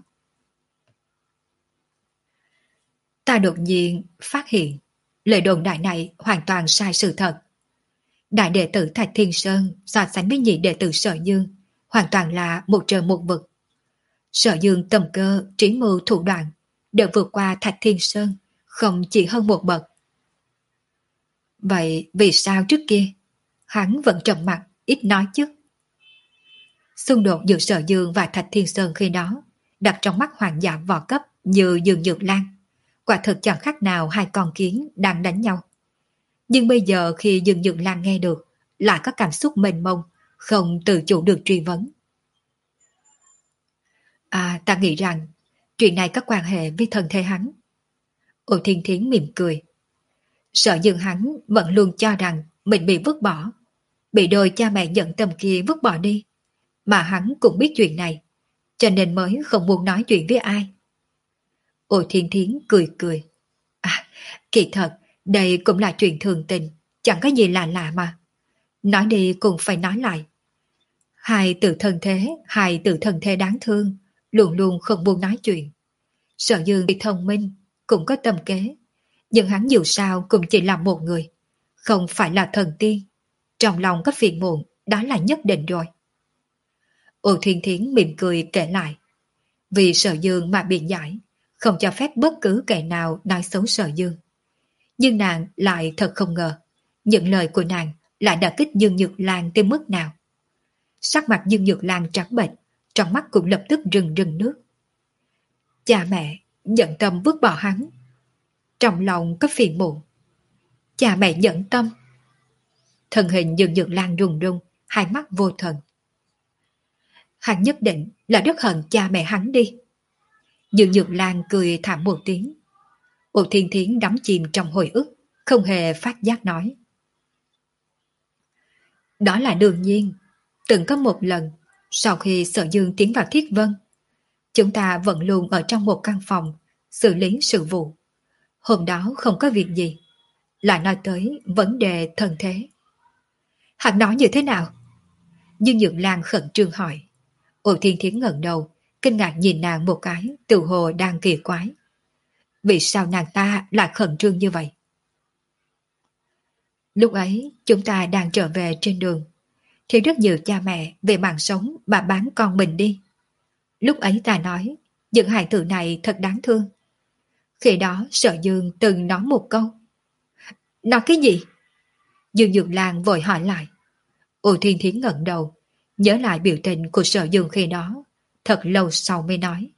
Ta đột nhiên phát hiện lời đồn đại này hoàn toàn sai sự thật. Đại đệ tử Thạch Thiên Sơn so sánh với nhị đệ tử Sở Dương hoàn toàn là một trời một vực. Sở Dương tầm cơ, trí mưu thủ đoạn đều vượt qua Thạch Thiên Sơn, không chỉ hơn một bậc. Vậy vì sao trước kia hắn vẫn trầm mặc ít nói chứ? Xung đột giữa Sở Dương và Thạch Thiên Sơn khi đó đặt trong mắt hoàng giả võ cấp như Dương Nhược Lan, quả thực chẳng khác nào hai con kiến đang đánh nhau. Nhưng bây giờ khi Dương Nhược Lan nghe được, lại có cảm xúc mênh mông, không tự chủ được truy vấn. À, ta nghĩ rằng chuyện này có quan hệ với thân thể hắn. Ô Thiên Thiến mỉm cười. Sở Dương hắn vẫn luôn cho rằng mình bị vứt bỏ, bị đôi cha mẹ nhận tâm kia vứt bỏ đi, mà hắn cũng biết chuyện này, cho nên mới không muốn nói chuyện với ai. Ô Thiên Thiến cười cười. À, kỳ thật, đây cũng là chuyện thường tình, chẳng có gì lạ lạ mà. Nói đi cũng phải nói lại. Hai từ thân thế, hai từ thân thế đáng thương, luôn luôn không muốn nói chuyện. Sở Dương bị thông minh, cũng có tâm kế, nhưng hắn dù sao cũng chỉ là một người, không phải là thần tiên. Trong lòng có phiền muộn, đó là nhất định rồi. Ô Thiên Thiến mỉm cười kể lại. Vì Sở Dương mà biện giải, không cho phép bất cứ kẻ nào nói xấu Sở Dương. Nhưng nàng lại thật không ngờ, những lời của nàng lại đã kích Dương Nhược Lan tới mức nào. Sắc mặt Dương Nhược Lan trắng bệch, trong mắt cũng lập tức rừng rừng nước. Cha mẹ nhận tâm vứt bỏ hắn, trong lòng có phiền muộn. Cha mẹ nhận tâm. Thân hình Dương Nhược Lan run run, hai mắt vô thần. Hắn nhất định là rất hận cha mẹ hắn đi. Dương Nhược Lan cười thảm một tiếng. Ô Thiên Thiến đắm chìm trong hồi ức, không hề phát giác nói. Đó là đương nhiên. Từng có một lần, sau khi Sở Dương tiến vào Thiết Vân, chúng ta vẫn luôn ở trong một căn phòng, xử lý sự vụ. Hôm đó không có việc gì, lại nói tới vấn đề thân thế. Hắn nói như thế nào? Dương Nhược Lan khẩn trương hỏi. Ô Thiên Thiến ngẩng đầu, kinh ngạc nhìn nàng một cái, tự hồ đang kỳ quái. Vì sao nàng ta lại khẩn trương như vậy? Lúc ấy, chúng ta đang trở về trên đường, thì rất nhiều cha mẹ về mạng sống mà bán con mình đi. Lúc ấy ta nói, những hài tử này thật đáng thương. Khi đó Sở Dương từng nói một câu. Nói cái gì? Dương Nhược Lan vội hỏi lại. Ô Thiên Thiến ngẩng đầu, nhớ lại biểu tình của Sở Dương khi đó, thật lâu sau mới nói.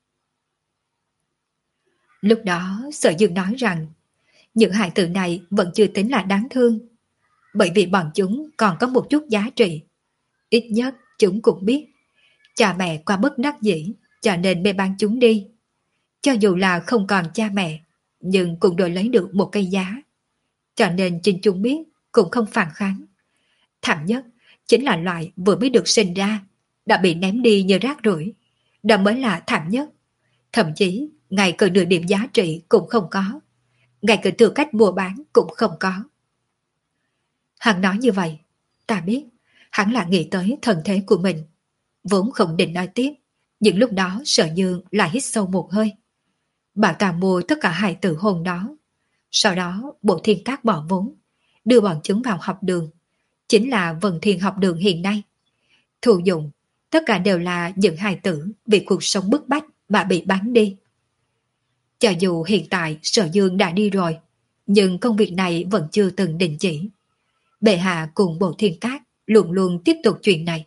Lúc đó Sở Dương nói rằng, những hài tử này vẫn chưa tính là đáng thương, bởi vì bọn chúng còn có một chút giá trị. Ít nhất chúng cũng biết, cha mẹ qua bất đắc dĩ, cho nên mới bán chúng đi. Cho dù là không còn cha mẹ, nhưng cũng đổi lấy được một cây giá. Cho nên chính chúng biết, cũng không phản kháng. Thảm nhất, chính là loại vừa mới được sinh ra, đã bị ném đi như rác rưởi. Đó mới là thảm nhất. Thậm chí, ngay cả nửa điểm giá trị cũng không có. Ngay cả tư cách mua bán cũng không có. Hắn nói như vậy, ta biết, hắn là nghĩ tới thân thế của mình. Vốn không định nói tiếp, nhưng lúc đó Sở Dương lại hít sâu một hơi. Bà ta mua tất cả hài tử hôm đó. Sau đó Bộ Thiên Các bỏ vốn, đưa bọn chúng vào học đường. Chính là Vân Thiên học đường hiện nay. Thụ dụng, tất cả đều là những hài tử vì cuộc sống bức bách mà bị bán đi. Cho dù hiện tại Sở Dương đã đi rồi, nhưng công việc này vẫn chưa từng đình chỉ. Bệ hạ cùng Bộ Thiên Các luôn luôn tiếp tục chuyện này.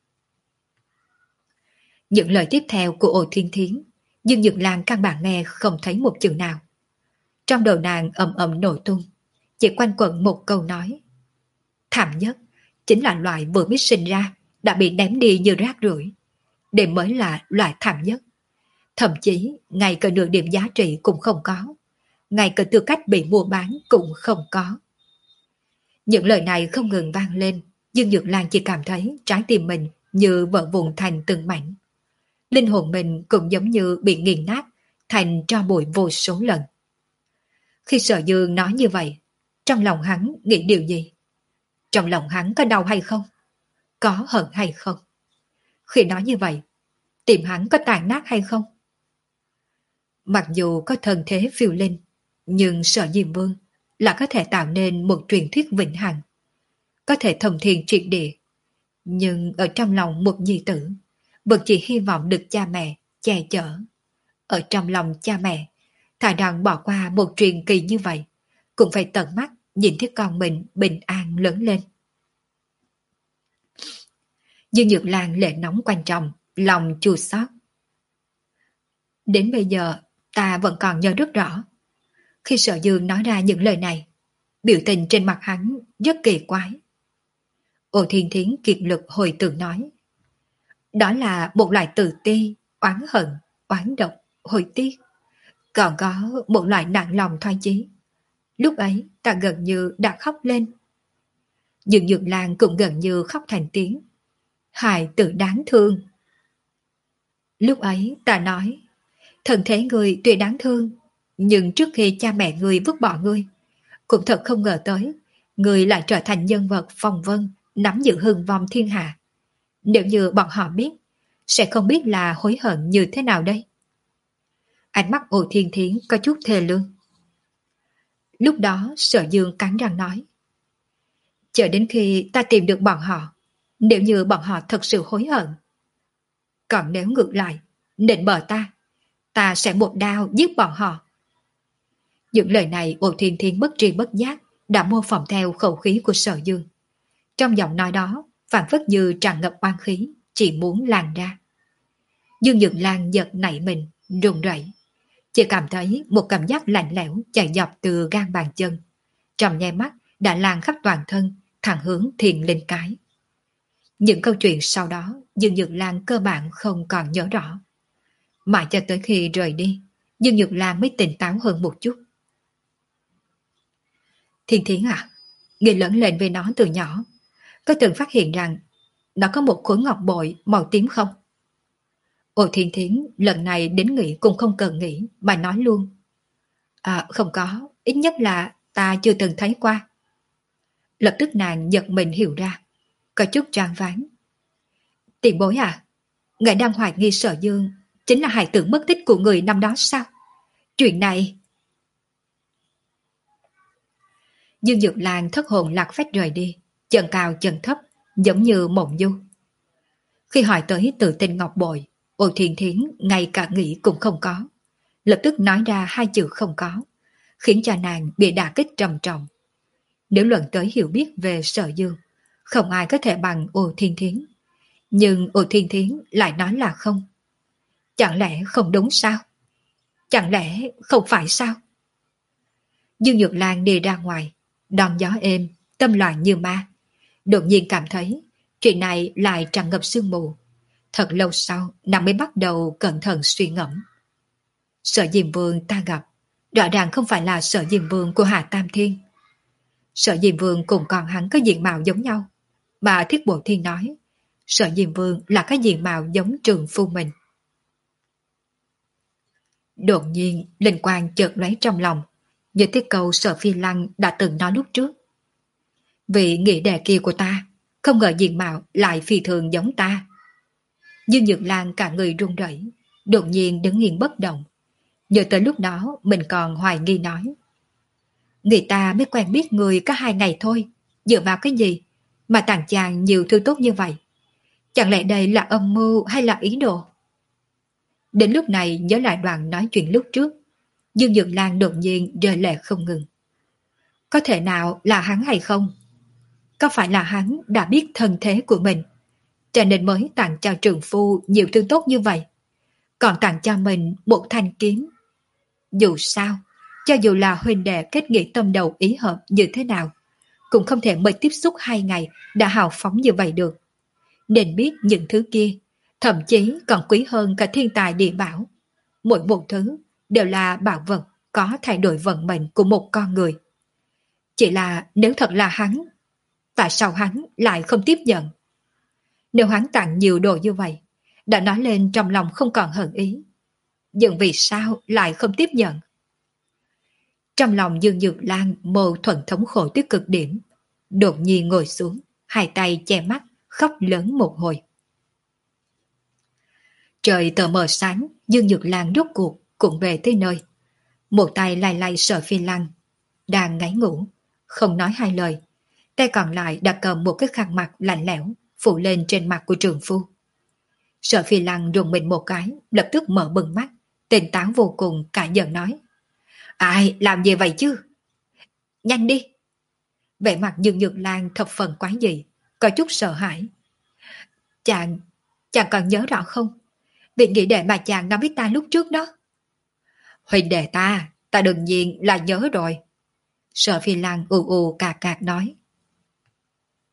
Những lời tiếp theo của Ô Thiên Thiến, Dương Nhược Lan căn bản nghe không thấy một chữ nào. Trong đầu nàng ầm ầm nổ tung, chỉ quanh quẩn một câu nói. Thảm nhất, chính là loại vừa mới sinh ra, đã bị ném đi như rác rưởi. Đây mới là loại thảm nhất. Thậm chí, ngay cả nửa điểm giá trị cũng không có. Ngay cả tư cách bị mua bán cũng không có. Những lời này không ngừng vang lên, Dương Nhược Lan chỉ cảm thấy trái tim mình như vỡ vụn thành từng mảnh. Linh hồn mình cũng giống như bị nghiền nát, thành tro bụi vô số lần. Khi Sở Dương nói như vậy, trong lòng hắn nghĩ điều gì? Trong lòng hắn có đau hay không? Có hận hay không? Khi nói như vậy, tim hắn có tàn nát hay không? Mặc dù có thân thế phiêu linh, nhưng Sở Diêm Vương là có thể tạo nên một truyền thuyết vĩnh hằng, có thể thông thiên triệt địa. Nhưng ở trong lòng một nhi tử, vẫn chỉ hy vọng được cha mẹ che chở. Ở trong lòng cha mẹ, thà rằng bỏ qua một truyền kỳ như vậy, cũng phải tận mắt nhìn thấy con mình bình an lớn lên. Dương Nhược Lan lệ nóng quan trọng, lòng chua xót. Đến bây giờ, ta vẫn còn nhớ rất rõ. Khi Sở Dương nói ra những lời này, biểu tình trên mặt hắn rất kỳ quái. Ô Thiên Thiến kiệt lực hồi tưởng nói. Đó là một loại tự ti, oán hận, oán độc, hối tiếc. Còn có một loại nặng lòng thoái chí. Lúc ấy ta gần như đã khóc lên. Nhưng Dược Lan cũng gần như khóc thành tiếng. Hài tử đáng thương. Lúc ấy ta nói, thân thế người tuy đáng thương, nhưng trước khi cha mẹ người vứt bỏ ngươi, cũng thật không ngờ tới, người lại trở thành nhân vật phong vân, nắm giữ hưng vong thiên hạ. Nếu như bọn họ biết, sẽ không biết là hối hận như thế nào đây. Ánh mắt Ô Thiên Thiến có chút thê lương. Lúc đó Sở Dương cắn răng nói, chờ đến khi ta tìm được bọn họ, nếu như bọn họ thật sự hối hận. Còn nếu ngược lại, nịnh bợ ta, ta sẽ một đao giết bọn họ. Những lời này Ô Thiên Thiến bất tri bất giác đã mô phỏng theo khẩu khí của Sở Dương. Trong giọng nói đó phảng phất như tràn ngập oán khí, chỉ muốn lan ra. Dương Nhược Lan giật nảy mình, run rẩy, chỉ cảm thấy một cảm giác lạnh lẽo chạy dọc từ gan bàn chân, trong nháy mắt đã lan khắp toàn thân, thẳng hướng Thiền Linh Cái. Những câu chuyện sau đó Dương Nhược Lan cơ bản không còn nhớ rõ. Mãi cho tới khi rời đi, Dương Nhược Lan mới tỉnh táo hơn một chút. Thiên Thiến à, người lớn lên với nó từ nhỏ, có từng phát hiện rằng nó có một khối ngọc bội màu tím không? Ồ, Thiên Thiến lần này đến nghĩ cũng không cần nghĩ mà nói luôn. À không có, ít nhất là ta chưa từng thấy qua. Lập tức nàng giật mình hiểu ra, có chút choáng váng. Tiền bối à, ngài đang hoài nghi Sở Dương chính là hài tử mất tích của người năm đó sao? Chuyện này... Dương Nhược Lan thất hồn lạc phách rời đi, chân cao chân thấp, giống như mộng du. Khi hỏi tới tự tin ngọc bội, Ô Thiên Thiến ngay cả nghĩ cũng không có, lập tức nói ra hai chữ không có, khiến cho nàng bị đả kích trầm trọng. Nếu luận tới hiểu biết về Sở Dương, không ai có thể bằng Ô Thiên Thiến, nhưng Ô Thiên Thiến lại nói là không. Chẳng lẽ không đúng sao? Chẳng lẽ không phải sao? Dương Nhược Lan đi ra ngoài, đón gió êm, tâm loạn như ma. Đột nhiên cảm thấy chuyện này lại tràn ngập sương mù. Thật lâu sau, nàng mới bắt đầu cẩn thận suy ngẫm. Sở Diêm Vương ta gặp, rõ ràng không phải là Sở Diêm Vương của Hạ Tam Thiên. Sở Diêm Vương cùng con hắn có diện mạo giống nhau, mà Thiết Bộ Thiên nói, Sở Diêm Vương là cái diện mạo giống trường phu mình. Đột nhiên, linh quang chợt lóe trong lòng, như cái câu Sở Phi Lăng đã từng nói lúc trước. Vị nghĩa đệ kia của ta, không ngờ diện mạo lại phi thường giống ta. Dương Nhược Lan cả người run rẩy, đột nhiên đứng nghiêng bất động. Nhớ tới lúc đó mình còn hoài nghi nói. Người ta mới quen biết người có hai ngày thôi, dựa vào cái gì mà tặng chàng nhiều thứ tốt như vậy? Chẳng lẽ đây là âm mưu hay là ý đồ? Đến lúc này nhớ lại đoạn nói chuyện lúc trước, Dương Nhược Lan đột nhiên rơi lệ không ngừng. Có thể nào là hắn hay không? Có phải là hắn đã biết thân thế của mình, cho nên mới tặng cho trường phu nhiều thứ tốt như vậy, còn tặng cho mình một thanh kiếm? Dù sao, cho dù là huynh đệ kết nghĩa tâm đầu ý hợp như thế nào, cũng không thể mới tiếp xúc hai ngày đã hào phóng như vậy được. Nên biết những thứ kia, thậm chí còn quý hơn cả thiên tài địa bảo. Mỗi một thứ đều là bảo vật có thay đổi vận mệnh của một con người. Chỉ là nếu thật là hắn, tại sao hắn lại không tiếp nhận? Nếu hắn tặng nhiều đồ như vậy, đã nói lên trong lòng không còn hận ý, nhưng vì sao lại không tiếp nhận? Trong lòng Dương Nhược Lan mâu thuẫn thống khổ tới cực điểm, đột nhiên ngồi xuống, hai tay che mắt, khóc lớn một hồi. Trời tờ mờ sáng, Dương Nhược Lan rốt cuộc cũng về tới nơi. Một tay lay lay Sở Phi Lăng, đang ngáy ngủ, không nói hai lời. Tay còn lại đã cầm một cái khăn mặt lạnh lẽo phủ lên trên mặt của trường phu. Sở Phi Lăng rùng mình một cái, lập tức mở bừng mắt, tỉnh táo vô cùng, cả giận nói. Ai làm gì vậy chứ? Nhanh đi! Vẻ mặt Dương Nhược Lan thập phần quái dị, có chút sợ hãi. Chàng, chàng còn nhớ rõ không? Việc nghĩ đệ mà chàng nói với ta lúc trước đó. Huynh đệ ta, ta đương nhiên là nhớ rồi. Sở Phi Lăng ù ù cạc cạc nói.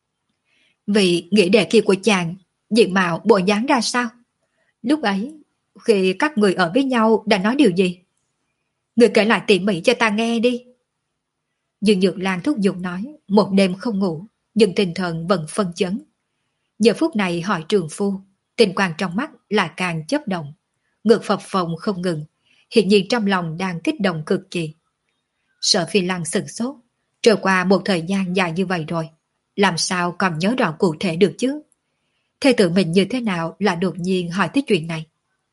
Vì nghĩa đệ kia của chàng, diện mạo bộ dáng ra sao? Lúc ấy, Khi các người ở với nhau đã nói điều gì? Người kể lại tỉ mỉ cho ta nghe đi. Dương Nhược Lan thúc giục nói, một đêm không ngủ, nhưng tinh thần vẫn phân chấn. Giờ phút này hỏi trường phu, tình quang trong mắt lại càng chớp động, ngược phập phồng không ngừng, hiện nhiên trong lòng đang kích động cực kỳ. Sở Phi Lăng sửng sốt, trôi qua một thời gian dài như vậy rồi, làm sao còn nhớ rõ cụ thể được chứ? Thê tử mình như thế nào là đột nhiên hỏi tới chuyện này?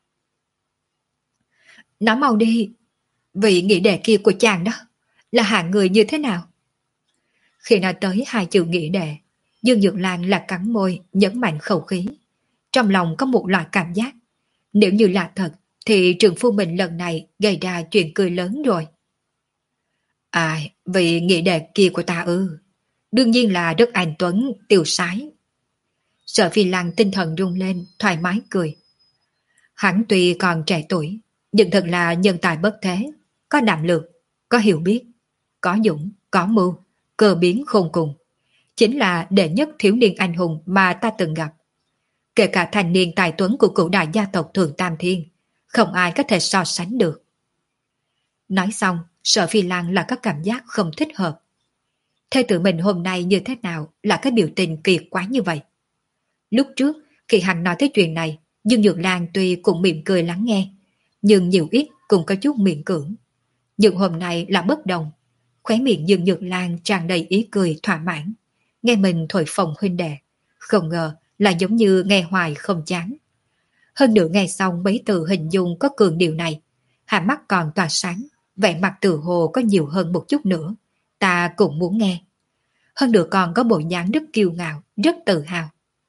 Nói mau đi, vị nghĩa đệ kia của chàng đó, là hạng người như thế nào? Khi nói tới hai chữ nghĩa đệ, Dương Nhược Lan là cắn môi, nhấn mạnh khẩu khí. Trong lòng có một loại cảm giác, nếu như là thật, thì trường phu mình lần này gây ra chuyện cười lớn rồi. À, vị nghĩa đệ kia của ta ư, đương nhiên là rất anh tuấn, tiêu sái. Sở Phi Lăng tinh thần rung lên, thoải mái cười. Hắn tuy còn trẻ tuổi, nhưng thật là nhân tài bất thế, có đảm lược, có hiểu biết, có dũng, có mưu, cơ biến khôn cùng. Chính là đệ nhất thiếu niên anh hùng mà ta từng gặp. Kể cả thành niên tài tuấn của cửu đại gia tộc Thường Tam Thiên, không ai có thể so sánh được. Nói xong, Sở Phi Lăng là có cảm giác không thích hợp. Thê tử mình hôm nay như thế nào là cái biểu tình kỳ quái như vậy? Lúc trước, khi hắn nói tới chuyện này, Dương Nhược Lan tuy cũng mỉm cười lắng nghe, nhưng nhiều ít cũng có chút miễn cưỡng. Nhưng hôm nay là bất đồng. Khóe miệng Dương Nhược Lan tràn đầy ý cười thỏa mãn. Nghe mình thổi phồng huynh đệ, không ngờ là giống như nghe hoài không chán. Hơn nữa nghe xong mấy từ hình dung có cường điều này, hai mắt còn tỏa sáng, vẻ mặt tự hồ có nhiều hơn một chút nữa. Ta cũng muốn nghe. Hơn nữa còn có bộ dáng rất kiêu ngạo, rất tự hào.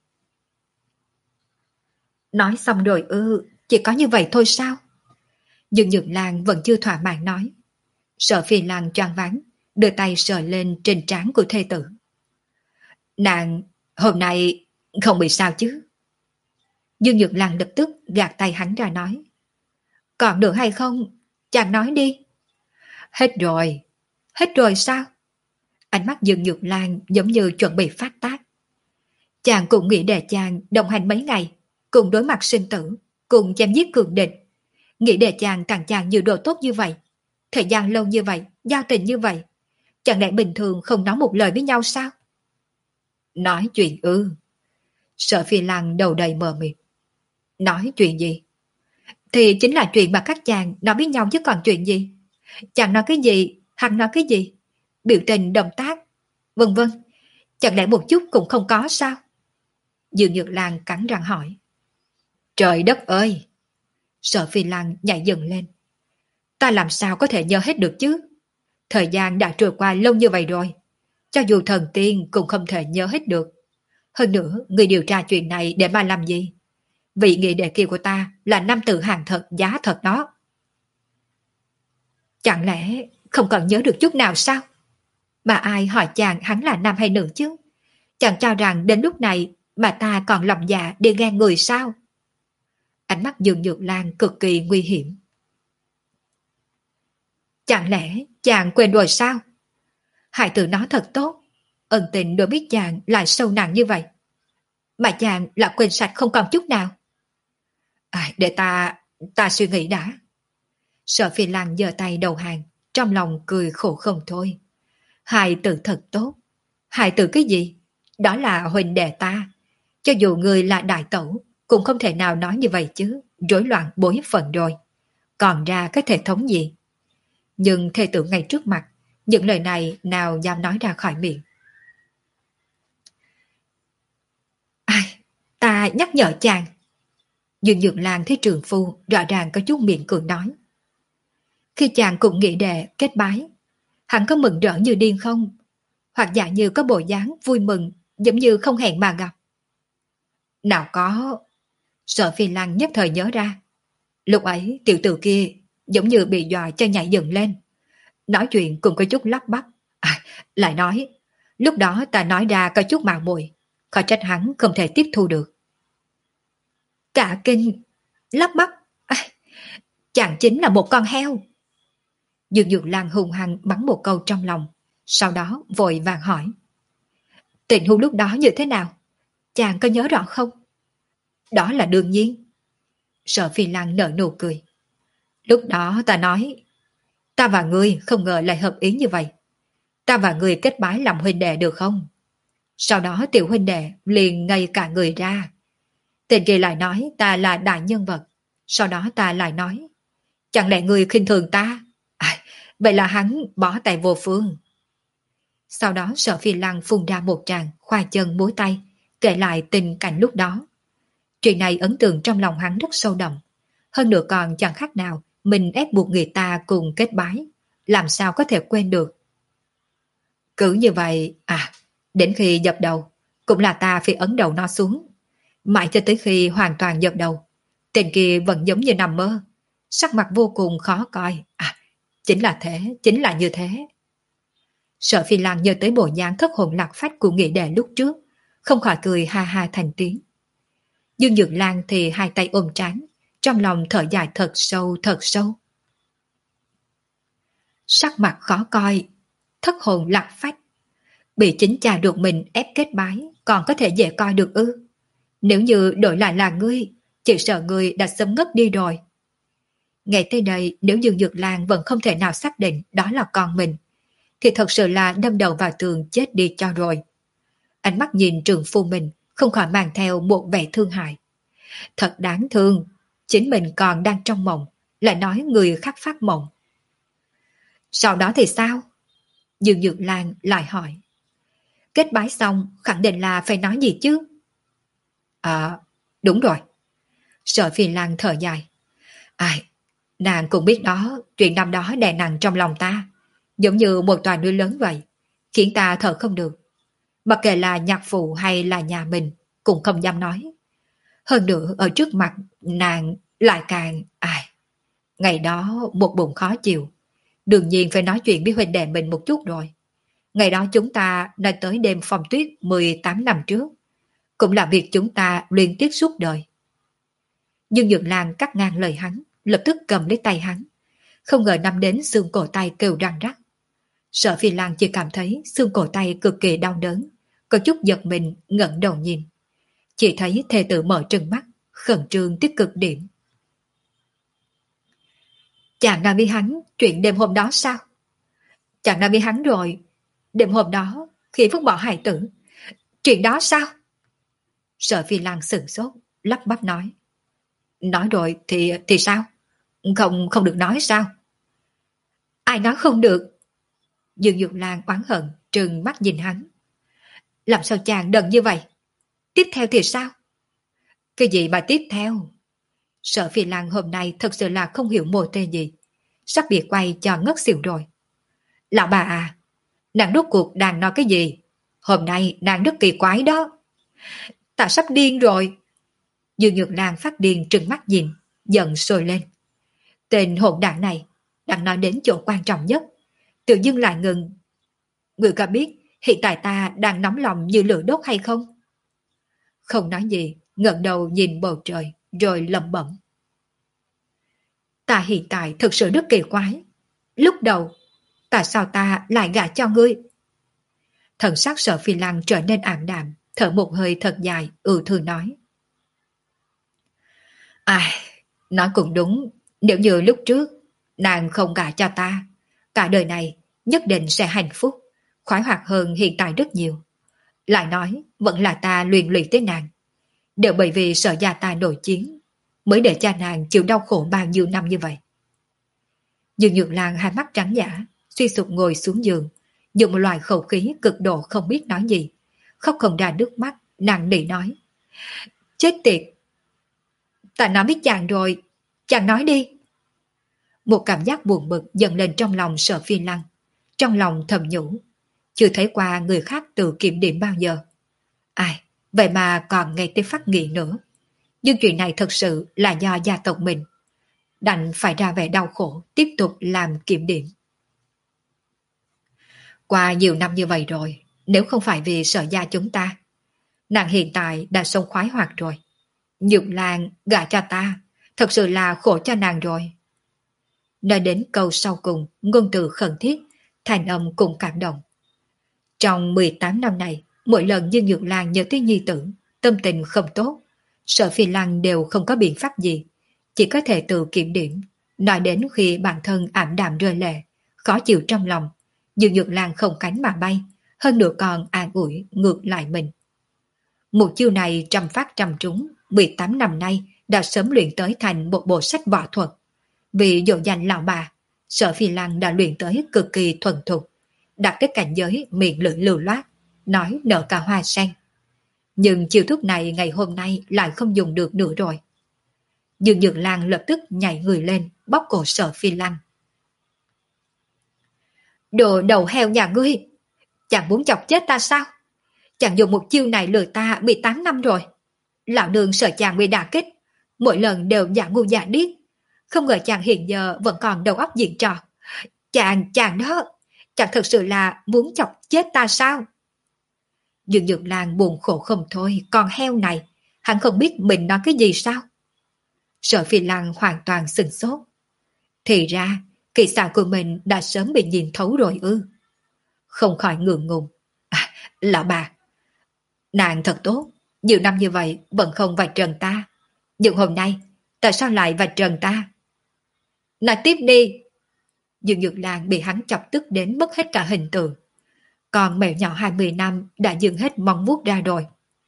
Nói xong rồi ư, chỉ có như vậy thôi sao? Dương Nhược Lan vẫn chưa thỏa mãn nói. Sở Phi Lăng choáng váng, đưa tay sờ lên trên trán của thê tử. Nàng, hôm nay không bị sao chứ? Dương Nhược Lan lập tức gạt tay hắn ra nói. Còn được hay không? Chàng nói đi. Hết rồi. Hết rồi sao? Ánh mắt Dương Nhược Lan giống như chuẩn bị phát tác. Chàng cũng nghĩ để chàng đồng hành mấy ngày, cùng đối mặt sinh tử, cùng chém giết cường địch. Nghĩ để chàng tặng chàng nhiều đồ tốt như vậy. Thời gian lâu như vậy, giao tình như vậy. Chẳng lẽ bình thường không nói một lời với nhau sao? Nói chuyện ư? Sở Phi Lăng đầu đầy mờ mịt. Nói chuyện gì? Thì chính là chuyện mà các chàng nói với nhau chứ còn chuyện gì? Chàng nói cái gì, hắn nói cái gì? Biểu tình, động tác, vân vân. Chẳng lẽ một chút cũng không có sao? Dương Nhược Lan cắn răng hỏi. Trời đất ơi! Sở Phi Lăng nhảy dựng lên. Ta làm sao có thể nhớ hết được chứ? Thời gian đã trôi qua lâu như vậy rồi. Cho dù thần tiên cũng không thể nhớ hết được. Hơn nữa, người điều tra chuyện này để mà làm gì? Vị nghị đệ kia của ta là nam tử hàng thật giá thật đó. Chẳng lẽ không còn nhớ được chút nào sao? Mà ai hỏi chàng hắn là nam hay nữ chứ? Chàng cho rằng đến lúc này mà ta còn lòng dạ để ghen người sao? Ánh mắt Dương Nhược Lan cực kỳ nguy hiểm. Chẳng lẽ chàng quên rồi sao? Hải tử nói thật tốt, ân tình đối biết chàng lại sâu nặng như vậy. Mà chàng là quên sạch không còn chút nào. À, để ta, ta suy nghĩ đã. Sở Phi Lăng giơ tay đầu hàng, trong lòng cười khổ không thôi. Hải tử thật tốt. Hải tử cái gì? Đó là huynh đệ ta. Cho dù người là đại tẩu, cũng không thể nào nói như vậy chứ, rối loạn bối phận rồi. Còn ra cái thể thống gì? Nhưng thê tử ngay trước mặt, những lời này nào dám nói ra khỏi miệng. Ai, ta nhắc nhở chàng. Dương Nhược Lan thấy trường phu rõ ràng có chút miệng cười nói. Khi chàng cũng nghĩ đệ kết bái, hắn có mừng rỡ như điên không? Hoặc giả như có bộ dáng vui mừng, giống như không hẹn mà gặp. Nào có. Sở Phi Lăng nhất thời nhớ ra. Lúc ấy tiểu tử kia giống như bị dọa cho nhảy dựng lên. Nói chuyện cũng có chút lắp bắp. À, lại nói, lúc đó ta nói ra có chút mạo muội, khó trách hắn không thể tiếp thu được. Cả kinh, lắp bắp, à, chàng chính là một con heo. Dương Nhược Lan hùng hăng bắn một câu trong lòng, sau đó vội vàng hỏi. Tình huống lúc đó như thế nào? Chàng có nhớ rõ không? Đó là đương nhiên. Sở Phi Lăng nở nụ cười. Lúc đó ta nói, ta và ngươi không ngờ lại hợp ý như vậy. Ta và ngươi kết bái làm huynh đệ được không? Sau đó tiểu huynh đệ liền ngây cả người ra. Tên kia lại nói ta là đại nhân vật. Sau đó ta lại nói, chẳng lẽ ngươi khinh thường ta? À, vậy là hắn bỏ tay vô phương. Sau đó Sở Phi Lăng phun ra một tràng khoa chân múa tay, kể lại tình cảnh lúc đó. Chuyện này ấn tượng trong lòng hắn rất sâu đậm. Hơn nữa còn chẳng khác nào mình ép buộc người ta cùng kết bái, làm sao có thể quên được. Cứ như vậy, à, đến khi dập đầu, cũng là ta phải ấn đầu nó xuống. Mãi cho tới khi hoàn toàn dập đầu, tên kia vẫn giống như nằm mơ, sắc mặt vô cùng khó coi. À, chính là thế, chính là như thế. Sở Phi Lăng nhớ tới bộ dáng thất hồn lạc phách của nghị đệ lúc trước, không khỏi cười ha ha thành tiếng. Dương Dược Lan thì hai tay ôm trán, trong lòng thở dài thật sâu thật sâu. Sắc mặt khó coi, thất hồn lạc phách, bị chính cha ruột mình ép kết bái, còn có thể dễ coi được ư? Nếu như đổi lại là ngươi, chỉ sợ ngươi đã sớm ngất đi rồi. Ngày tới đây, nếu Dương Dược Lan vẫn không thể nào xác định đó là con mình, thì thật sự là đâm đầu vào tường chết đi cho rồi. Ánh mắt nhìn trường phu mình, không khỏi mang theo một vẻ thương hại. Thật đáng thương, chính mình còn đang trong mộng, lại nói người khác phát mộng. Sau đó thì sao? Dương Dược Lan lại hỏi. Kết bái xong, khẳng định là phải nói gì chứ? À, đúng rồi. Sở Phi Lan thở dài. Ai, nàng cũng biết đó, chuyện năm đó đè nặng trong lòng ta, giống như một tòa núi lớn vậy, khiến ta thở không được. Mặc kệ là nhạc phụ hay là nhà mình, cũng không dám nói. Hơn nữa ở trước mặt nàng lại càng... Ai, ngày đó một bụng khó chịu, đương nhiên phải nói chuyện với huynh đệ mình một chút rồi. Ngày đó chúng ta nói tới đêm phong tuyết mười tám năm trước, cũng là việc chúng ta liên tiếp suốt đời. Dương Dược Lan cắt ngang lời hắn, lập tức cầm lấy tay hắn. Không ngờ nắm đến xương cổ tay kêu răng rắc. Sở Phi Lan chỉ cảm thấy xương cổ tay cực kỳ đau đớn, có chút giật mình ngẩng đầu nhìn. Chỉ thấy thê tử mở trừng mắt, khẩn trương tới cực điểm. Chàng nói với hắn chuyện đêm hôm đó sao? Chàng nói với hắn rồi, đêm hôm đó khi vứt bỏ hài tử, chuyện đó sao? Sở Phi Lan sửng sốt, lắp bắp nói. Nói rồi thì thì sao? Không không được nói sao? Ai nói không được? Dương Dược Lan oán hận trừng mắt nhìn hắn. Làm sao chàng đần như vậy? Tiếp theo thì sao? Cái gì mà tiếp theo? Sở Phi Lan hôm nay thật sự là không hiểu mồ tê gì, sắp bị quay cho ngất xỉu rồi. Lão bà à, nàng rốt cuộc đang nói cái gì? Hôm nay nàng rất kỳ quái đó. Ta sắp điên rồi. Dương Nhược Lan phát điên trừng mắt nhìn, giận sôi lên. Tên hỗn đảng này đang nói đến chỗ quan trọng nhất, tự dưng lại ngừng. Người có biết hiện tại ta đang nóng lòng như lửa đốt hay không? Không nói gì, ngẩng đầu nhìn bầu trời rồi lẩm bẩm. Ta hiện tại thực sự rất kỳ quái. Lúc đầu, tại sao ta lại gả cho ngươi? Thần sắc Sở Phi Lăng trở nên ảm đạm, thở một hơi thật dài, ừ thư nói. Ai, nói cũng đúng, nếu như lúc trước, nàng không gả cho ta, cả đời này nhất định sẽ hạnh phúc, khoái hoạt hơn hiện tại rất nhiều. Lại nói, vẫn là ta luyện lụy tới nàng. Đều bởi vì sợ gia ta nổi chiến, mới để cha nàng chịu đau khổ bao nhiêu năm như vậy. Dương Nhược Lan hai mắt trắng dã, suy sụp ngồi xuống giường, dùng một loại khẩu khí cực độ không biết nói gì, khóc không ra nước mắt, nặng nỉ nói. Chết tiệt! Ta nói với chàng rồi, chàng nói đi. Một cảm giác buồn bực dần lên trong lòng Sở Phi Lăng, trong lòng thầm nhủ, chưa thấy qua người khác tự kiểm điểm bao giờ. Ai, vậy mà còn ngay tới phát nghị nữa. Nhưng chuyện này thật sự là do gia tộc mình, đành phải ra vẻ đau khổ, tiếp tục làm kiểm điểm. Qua nhiều năm như vậy rồi, nếu không phải vì Sở gia chúng ta, nàng hiện tại đã sống khoái hoạt rồi. Nhược Lan gả cho ta, thật sự là khổ cho nàng rồi. Nói đến câu sau cùng, ngôn từ khẩn thiết, thành âm cũng cảm động. Trong mười tám năm này, mỗi lần Dương Nhược Lan nhớ tới nhi tử, tâm tình không tốt, Sở Phi Lăng đều không có biện pháp gì, chỉ có thể tự kiểm điểm, nói đến khi bản thân ảm đạm rơi lệ, khó chịu trong lòng, nhưng Nhược Lan không cánh mà bay, hơn nữa còn an ủi ngược lại mình. Một chiêu này trăm phát trăm trúng, mười tám năm nay đã sớm luyện tới thành một bộ sách võ thuật. Vì dỗ dành lão bà, Sở Phi Lăng đã luyện tới cực kỳ thuần thục, đặt cái cảnh giới miệng lưỡi lưu loát, nói nở cả hoa sen. Nhưng chiêu thức này ngày hôm nay lại không dùng được nữa rồi. Dương Nhược Lan lập tức nhảy người lên, bóp cổ Sở Phi Lăng. Đồ đầu heo nhà ngươi, chàng muốn chọc chết ta sao? Chàng dùng một chiêu này lừa ta mười tám năm rồi. Lão nương sợ chàng bị đả kích, mỗi lần đều giả ngu giả điếc. Không ngờ chàng hiện giờ vẫn còn đầu óc diễn trò. Chàng, chàng đó, chàng thật sự là muốn chọc chết ta sao? Dương Nhược Lan buồn khổ không thôi, con heo này, hắn không biết mình nói cái gì sao? Sở Phi Lăng hoàn toàn sửng sốt. Thì ra, kỹ xảo của mình đã sớm bị nhìn thấu rồi ư. Không khỏi ngượng ngùng. À, lão bà, nàng thật tốt, nhiều năm như vậy vẫn không vạch trần ta. Nhưng hôm nay, tại sao lại vạch trần ta? Nói tiếp đi. Dương Nhược Lan bị hắn chọc tức đến mất hết cả hình tượng. Còn mèo nhỏ hai mươi năm đã dừng hết mong vuốt ra rồi.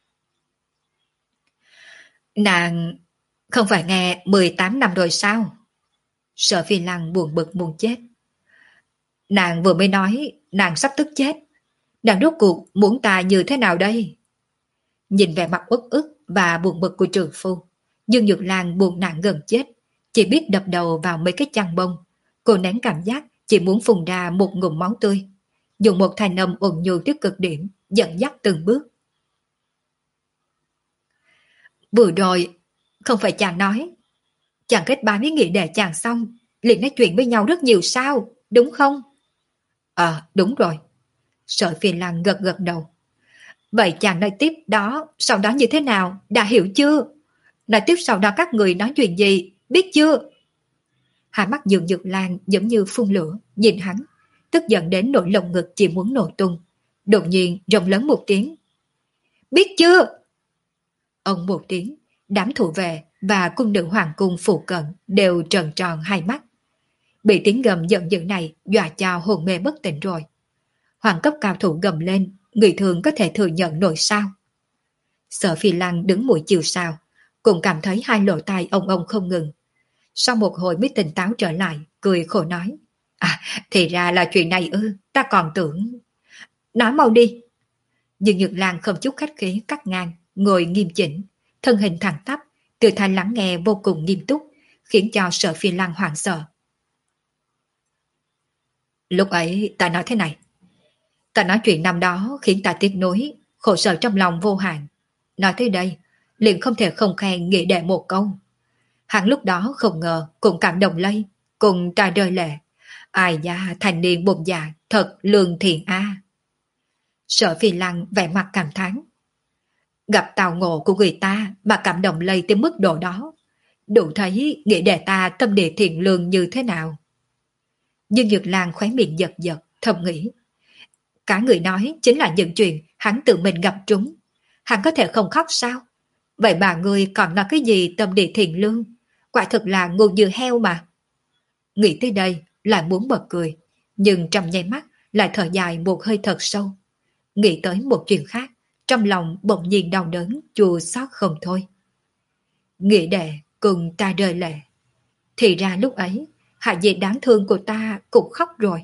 Nàng không phải nghe mười tám năm rồi sao? Sở Phi Lăng buồn bực muốn chết. Nàng vừa mới nói nàng sắp tức chết. Nàng rốt cuộc muốn ta như thế nào đây? Nhìn vẻ mặt uất ức và buồn bực của trường phu, Dương Nhược Lan buồn nản gần chết, chỉ biết đập đầu vào mấy cái chăn bông. Cô nén cảm giác chỉ muốn phun ra một ngụm máu tươi, dùng một thanh âm ồn nhu tới cực điểm, dẫn dắt từng bước. Vừa rồi, không phải chàng nói, chàng kết bái với nghĩa đệ chàng xong, liền nói chuyện với nhau rất nhiều sao, đúng không? Ờ, đúng rồi. Sở Phi Lăng gật gật đầu. Vậy chàng nói tiếp đó, sau đó như thế nào, đã hiểu chưa? Nói tiếp sau đó các người nói chuyện gì, biết chưa? Hai mắt Dương Nhược Lan giống như phun lửa, nhìn hắn, tức giận đến nỗi lồng ngực chỉ muốn nổ tung. Đột nhiên rồng lớn một tiếng. Biết chưa? Ông một tiếng, đám thủ vệ và cung nữ hoàng cung phụ cận đều tròn tròn hai mắt. Bị tiếng gầm giận dữ này dọa cho hồn mê bất tỉnh rồi. Hoàng cấp cao thủ gầm lên, người thường có thể thừa nhận nổi sao. Sở Phi Lăng đứng mũi chiều sao, cũng cảm thấy hai lỗ tai ông ông không ngừng. Sau một hồi mới tỉnh táo trở lại, cười khổ nói. À, thì ra là chuyện này ư, ta còn tưởng... Nói mau đi. Dương Nhược Lan không chút khách khí cắt ngang, ngồi nghiêm chỉnh, thân hình thẳng tắp, từ thanh lắng nghe vô cùng nghiêm túc, khiến cho Sở Phi Lăng hoảng sợ. Lúc ấy ta nói thế này. Ta nói chuyện năm đó khiến ta tiếc nuối, khổ sở trong lòng vô hạn. Nói tới đây, liền không thể không khen nghĩa đệ một câu. Hắn lúc đó không ngờ cũng cảm động lây, cùng ta rơi lệ. Ai da, thành niên bụng dạ, thật lương thiện a. Sở Phi Lăng vẻ mặt cảm thán. Gặp tào ngộ của người ta mà cảm động lây tới mức độ đó, đủ thấy nghĩa đệ ta tâm địa thiện lương như thế nào. Dương Nhược Lan khóe miệng giật giật, thầm nghĩ. Cả người nói chính là những chuyện hắn tự mình gặp trúng. Hắn có thể không khóc sao? Vậy bà ngươi còn nói cái gì tâm địa thiện lương? Quả thực là ngu như heo mà. Nghĩ tới đây lại muốn bật cười, nhưng trong nháy mắt lại thở dài một hơi thật sâu. Nghĩ tới một chuyện khác, trong lòng bỗng nhiên đau đớn, chua xót không thôi. Nghĩa đệ cùng ta rơi lệ. Thì ra lúc ấy, hạ dì đáng thương của ta cũng khóc rồi.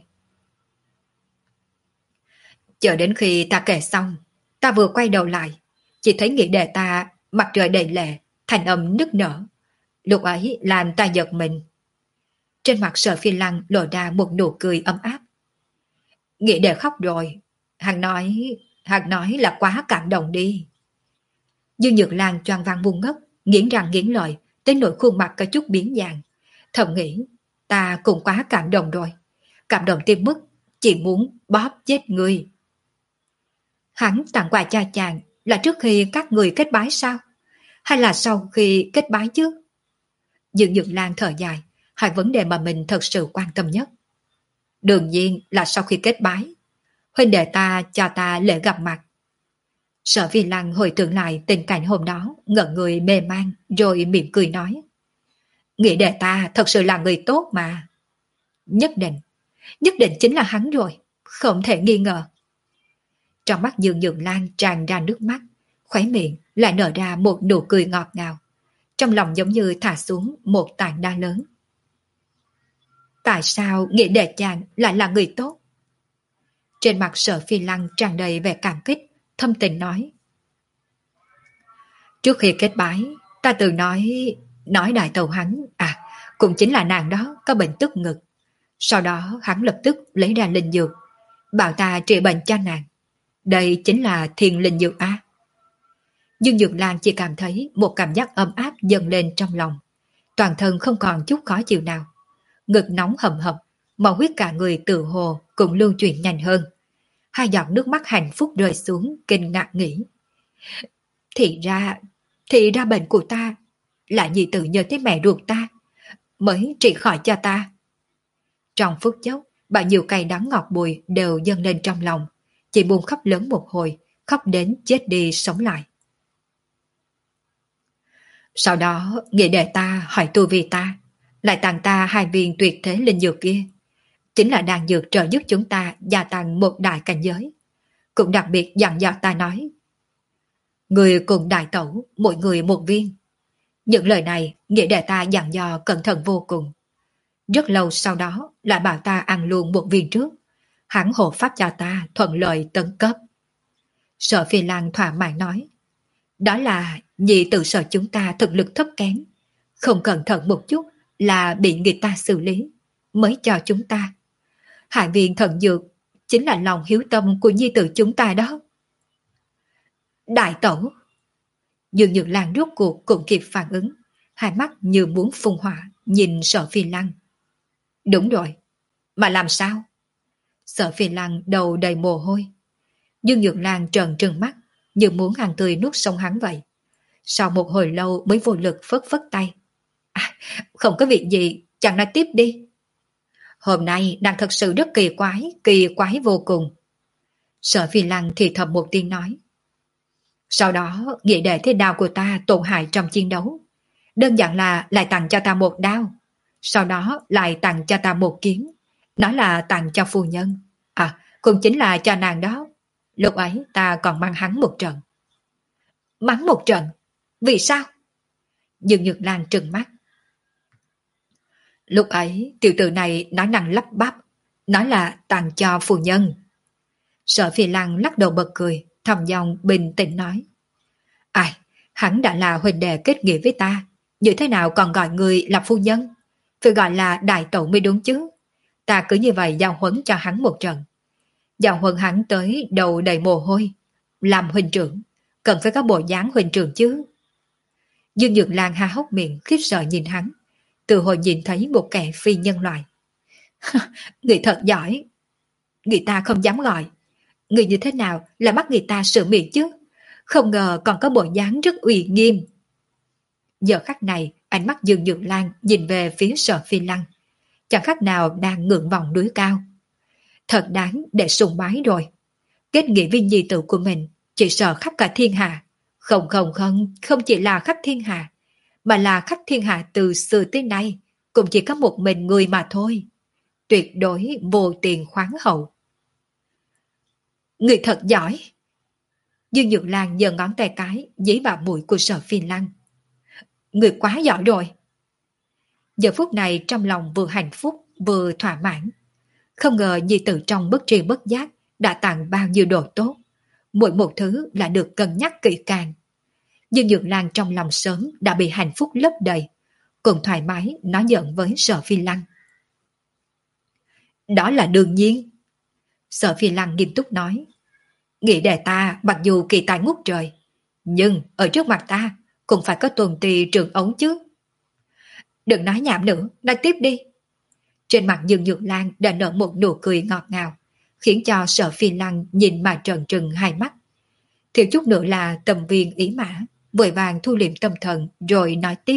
Chờ đến khi ta kể xong, ta vừa quay đầu lại, chỉ thấy nghĩa đệ ta mặt trời đầy lệ, thành âm nức nở. Lúc ấy làm ta giật mình. Trên mặt Sở Phi Lăng lộ ra một nụ cười ấm áp. Nghĩa đệ khóc rồi. Hắn nói, hắn nói là quá cảm động đi. Dương Nhược Lan choàng vàng buông ngất, nghiến răng nghiến lợi, tới nỗi khuôn mặt có chút biến dạng. Thầm nghĩ, ta cũng quá cảm động rồi. Cảm động tới mức chỉ muốn bóp chết người. Hắn tặng quà cha chàng là trước khi các người kết bái sao? Hay là sau khi kết bái chứ? Dương Nhược Lan thở dài, hai vấn đề mà mình thật sự quan tâm nhất. Đương nhiên là sau khi kết bái. Huynh đệ ta cho ta lễ gặp mặt. Sở Phi Lăng hồi tưởng lại tình cảnh hôm đó, ngẩn người mê man, rồi mỉm cười nói. Nghĩa đệ ta thật sự là người tốt mà. Nhất định, nhất định chính là hắn rồi, không thể nghi ngờ. Trong mắt Dương Nhược Lan tràn ra nước mắt, khóe miệng lại nở ra một nụ cười ngọt ngào. Trong lòng giống như thả xuống một tảng đá lớn. Tại sao nghĩa đệ chàng lại là người tốt? Trên mặt Sở Phi Lăng tràn đầy vẻ cảm kích, thâm tình nói. Trước khi kết bái, ta từng nói, nói đại tàu hắn, à, cũng chính là nàng đó có bệnh tức ngực. Sau đó hắn lập tức lấy ra linh dược, bảo ta trị bệnh cho nàng. Đây chính là thiên linh dược á. Dương Dược Lan chỉ cảm thấy một cảm giác ấm áp dâng lên trong lòng. Toàn thân không còn chút khó chịu nào. Ngực nóng hầm hập, máu huyết cả người tự hồ cũng lưu chuyển nhanh hơn. Hai giọt nước mắt hạnh phúc rơi xuống, kinh ngạc nghĩ. Thì ra, thì ra bệnh của ta là nhị tự nhờ tới mẹ ruột ta, mới trị khỏi cho ta. Trong phút chốc, bao nhiêu cay đắng ngọt bùi đều dâng lên trong lòng. Chị buồn khóc lớn một hồi, khóc đến chết đi sống lại. Sau đó, nghĩa đệ ta hỏi tu vi ta, lại tặng ta hai viên tuyệt thế linh dược kia. Chính là đan dược trợ giúp chúng ta gia tăng một đại cảnh giới. Cũng đặc biệt dặn dò ta nói, người cùng đại tẩu, mỗi người một viên. Những lời này, nghĩa đệ ta dặn dò cẩn thận vô cùng. Rất lâu sau đó, lại bảo ta ăn luôn một viên trước. Hắn hộ pháp cho ta thuận lợi tấn cấp. Sở Phi Lan thỏa mãn nói, đó là vì tự sợ chúng ta thực lực thấp kém, không cẩn thận một chút là bị người ta xử lý, mới cho chúng ta. Hai viên thần dược chính là lòng hiếu tâm của nhi tử chúng ta đó. Đại tẩu! Dương Nhược Lan rốt cuộc cũng kịp phản ứng, hai mắt như muốn phun hỏa, nhìn Sở Phi Lăng. Đúng rồi, mà làm sao? Sở Phi Lăng đầu đầy mồ hôi. Dương Nhược Lan trợn trừng mắt, như muốn hàng tươi nuốt sống hắn vậy. Sau một hồi lâu mới vô lực phất phất tay. À, không có việc gì, chẳng nói tiếp đi. Hôm nay đang thật sự rất kỳ quái, kỳ quái vô cùng. Sở Phi Lăng thì thầm một tiếng nói. Sau đó, nghĩa đệ thế đao của ta tổn hại trong chiến đấu. Đơn giản là lại tặng cho ta một đao. Sau đó lại tặng cho ta một kiếm. Nói là tặng cho phu nhân. À, cũng chính là cho nàng đó. Lúc ấy ta còn mang hắn một trận. Mắng một trận? Vì sao? Dương Nhược Lan trừng mắt. Lúc ấy tiểu tử này nói năng lắp bắp, nói là tặng cho phu nhân. Sở Phi Lăng lắc đầu bật cười, thầm dòng bình tĩnh nói. Ai, hắn đã là huynh đệ kết nghĩa với ta, như thế nào còn gọi người là phu nhân? Phải gọi là đại tẩu mới đúng chứ. Ta cứ như vậy giao huấn cho hắn một trận. Giao huấn hắn tới đầu đầy mồ hôi. Làm huynh trưởng, cần phải có bộ dáng huynh trưởng chứ. Dương Nhược Lan há hốc miệng khiếp sợ nhìn hắn, từ hồi nhìn thấy một kẻ phi nhân loại. Người thật giỏi. Người ta không dám gọi. Người như thế nào là bắt người ta sửa miệng chứ? Không ngờ còn có bộ dáng rất uy nghiêm. Giờ khắc này, ánh mắt Dương Nhược Lan nhìn về phía Sở Phi Lăng, chẳng khác nào đang ngưỡng vọng núi cao. Thật đáng để sùng bái rồi. Kết nghĩa với nhi tử của mình, chỉ sợ khắp cả thiên hạ. Không không không, không chỉ là khắp thiên hạ, mà là khắp thiên hạ từ xưa tới nay, cũng chỉ có một mình người mà thôi. Tuyệt đối vô tiền khoáng hậu. Người thật giỏi. Dương Nhược Lan giơ ngón tay cái dí vào mũi của Sở Phi Lăng. Người quá giỏi rồi. Giờ phút này trong lòng vừa hạnh phúc vừa thỏa mãn. Không ngờ nhi tử trong bất tri bất giác đã tặng bao nhiêu đồ tốt. Mỗi một thứ là được cân nhắc kỹ càng. Dương Nhược Lan trong lòng sớm đã bị hạnh phúc lấp đầy, cùng thoải mái nói giỡn với Sở Phi Lăng. Đó là đương nhiên. Sở Phi Lăng nghiêm túc nói. Nghĩ đệ ta mặc dù kỳ tài ngút trời, nhưng ở trước mặt ta cũng phải có tuần tì trường ống chứ. Đừng nói nhảm nữa, nói tiếp đi. Trên mặt Dương Nhược Lan đã nở một nụ cười ngọt ngào, khiến cho Sở Phi Lăng nhìn mà trợn trừng hai mắt. Thiếu chút nữa là tầm viên ý mã, vội vàng thu liệm tâm thần rồi nói tiếp.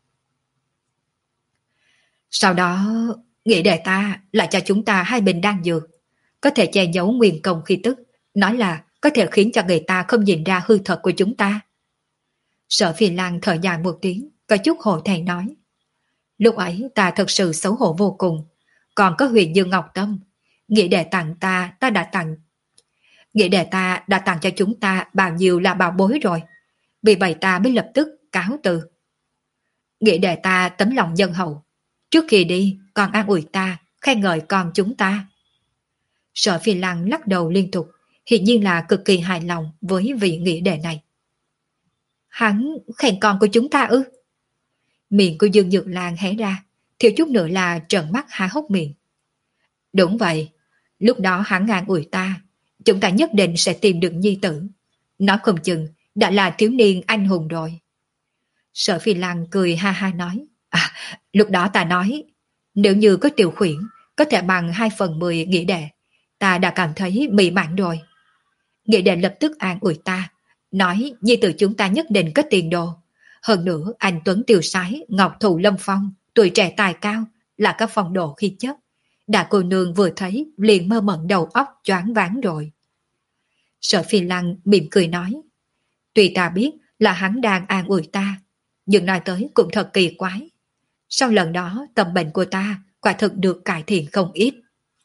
Sau đó, nghĩ đệ ta lại cho chúng ta hai bình đan dược, có thể che giấu nguyên công khí tức, nói là có thể khiến cho người ta không nhìn ra hư thật của chúng ta. Sở Phi Lan thở dài một tiếng, có chút hổ thẹn nói. Lúc ấy ta thật sự xấu hổ vô cùng. Còn có Huyền Dương Ngọc Tâm, nghĩa đệ tặng ta, ta đã tặng. Nghĩa đệ ta đã tặng cho chúng ta bao nhiêu là bảo bối rồi. Vì vậy ta mới lập tức cáo từ. Nghĩa đệ ta tấm lòng nhân hậu. Trước khi đi, còn an ủi ta, khen ngợi con chúng ta. Sở Phi Lăng lắc đầu liên tục, hiển nhiên là cực kỳ hài lòng với vị nghĩa đệ này. Hắn khen con của chúng ta ư? Miệng của Dương Nhược Lan hé ra, thiếu chút nữa là trợn mắt há hốc miệng. Đúng vậy, lúc đó hắn an ủi ta, chúng ta nhất định sẽ tìm được nhi tử. Nói không chừng đã là thiếu niên anh hùng rồi. Sở Phi Lăng cười ha ha nói, à, lúc đó ta nói, nếu như có Tiểu Khuyển, có thể bằng hai phần mười nghĩa đệ, ta đã cảm thấy mỹ mãn rồi. Nghĩa đệ lập tức an ủi ta, nói nhi tử chúng ta nhất định có tiền đồ. Hơn nữa anh Tuấn tiêu sái, ngọc thụ lâm phong, tuổi trẻ tài cao, là các phong độ khí chất. Đã cô nương vừa thấy liền mơ mẩn đầu óc choáng váng rồi. Sở Phi Lăng mỉm cười nói, tuy ta biết là hắn đang an ủi ta, nhưng nói tới cũng thật kỳ quái. Sau lần đó tâm bệnh của ta quả thực được cải thiện không ít.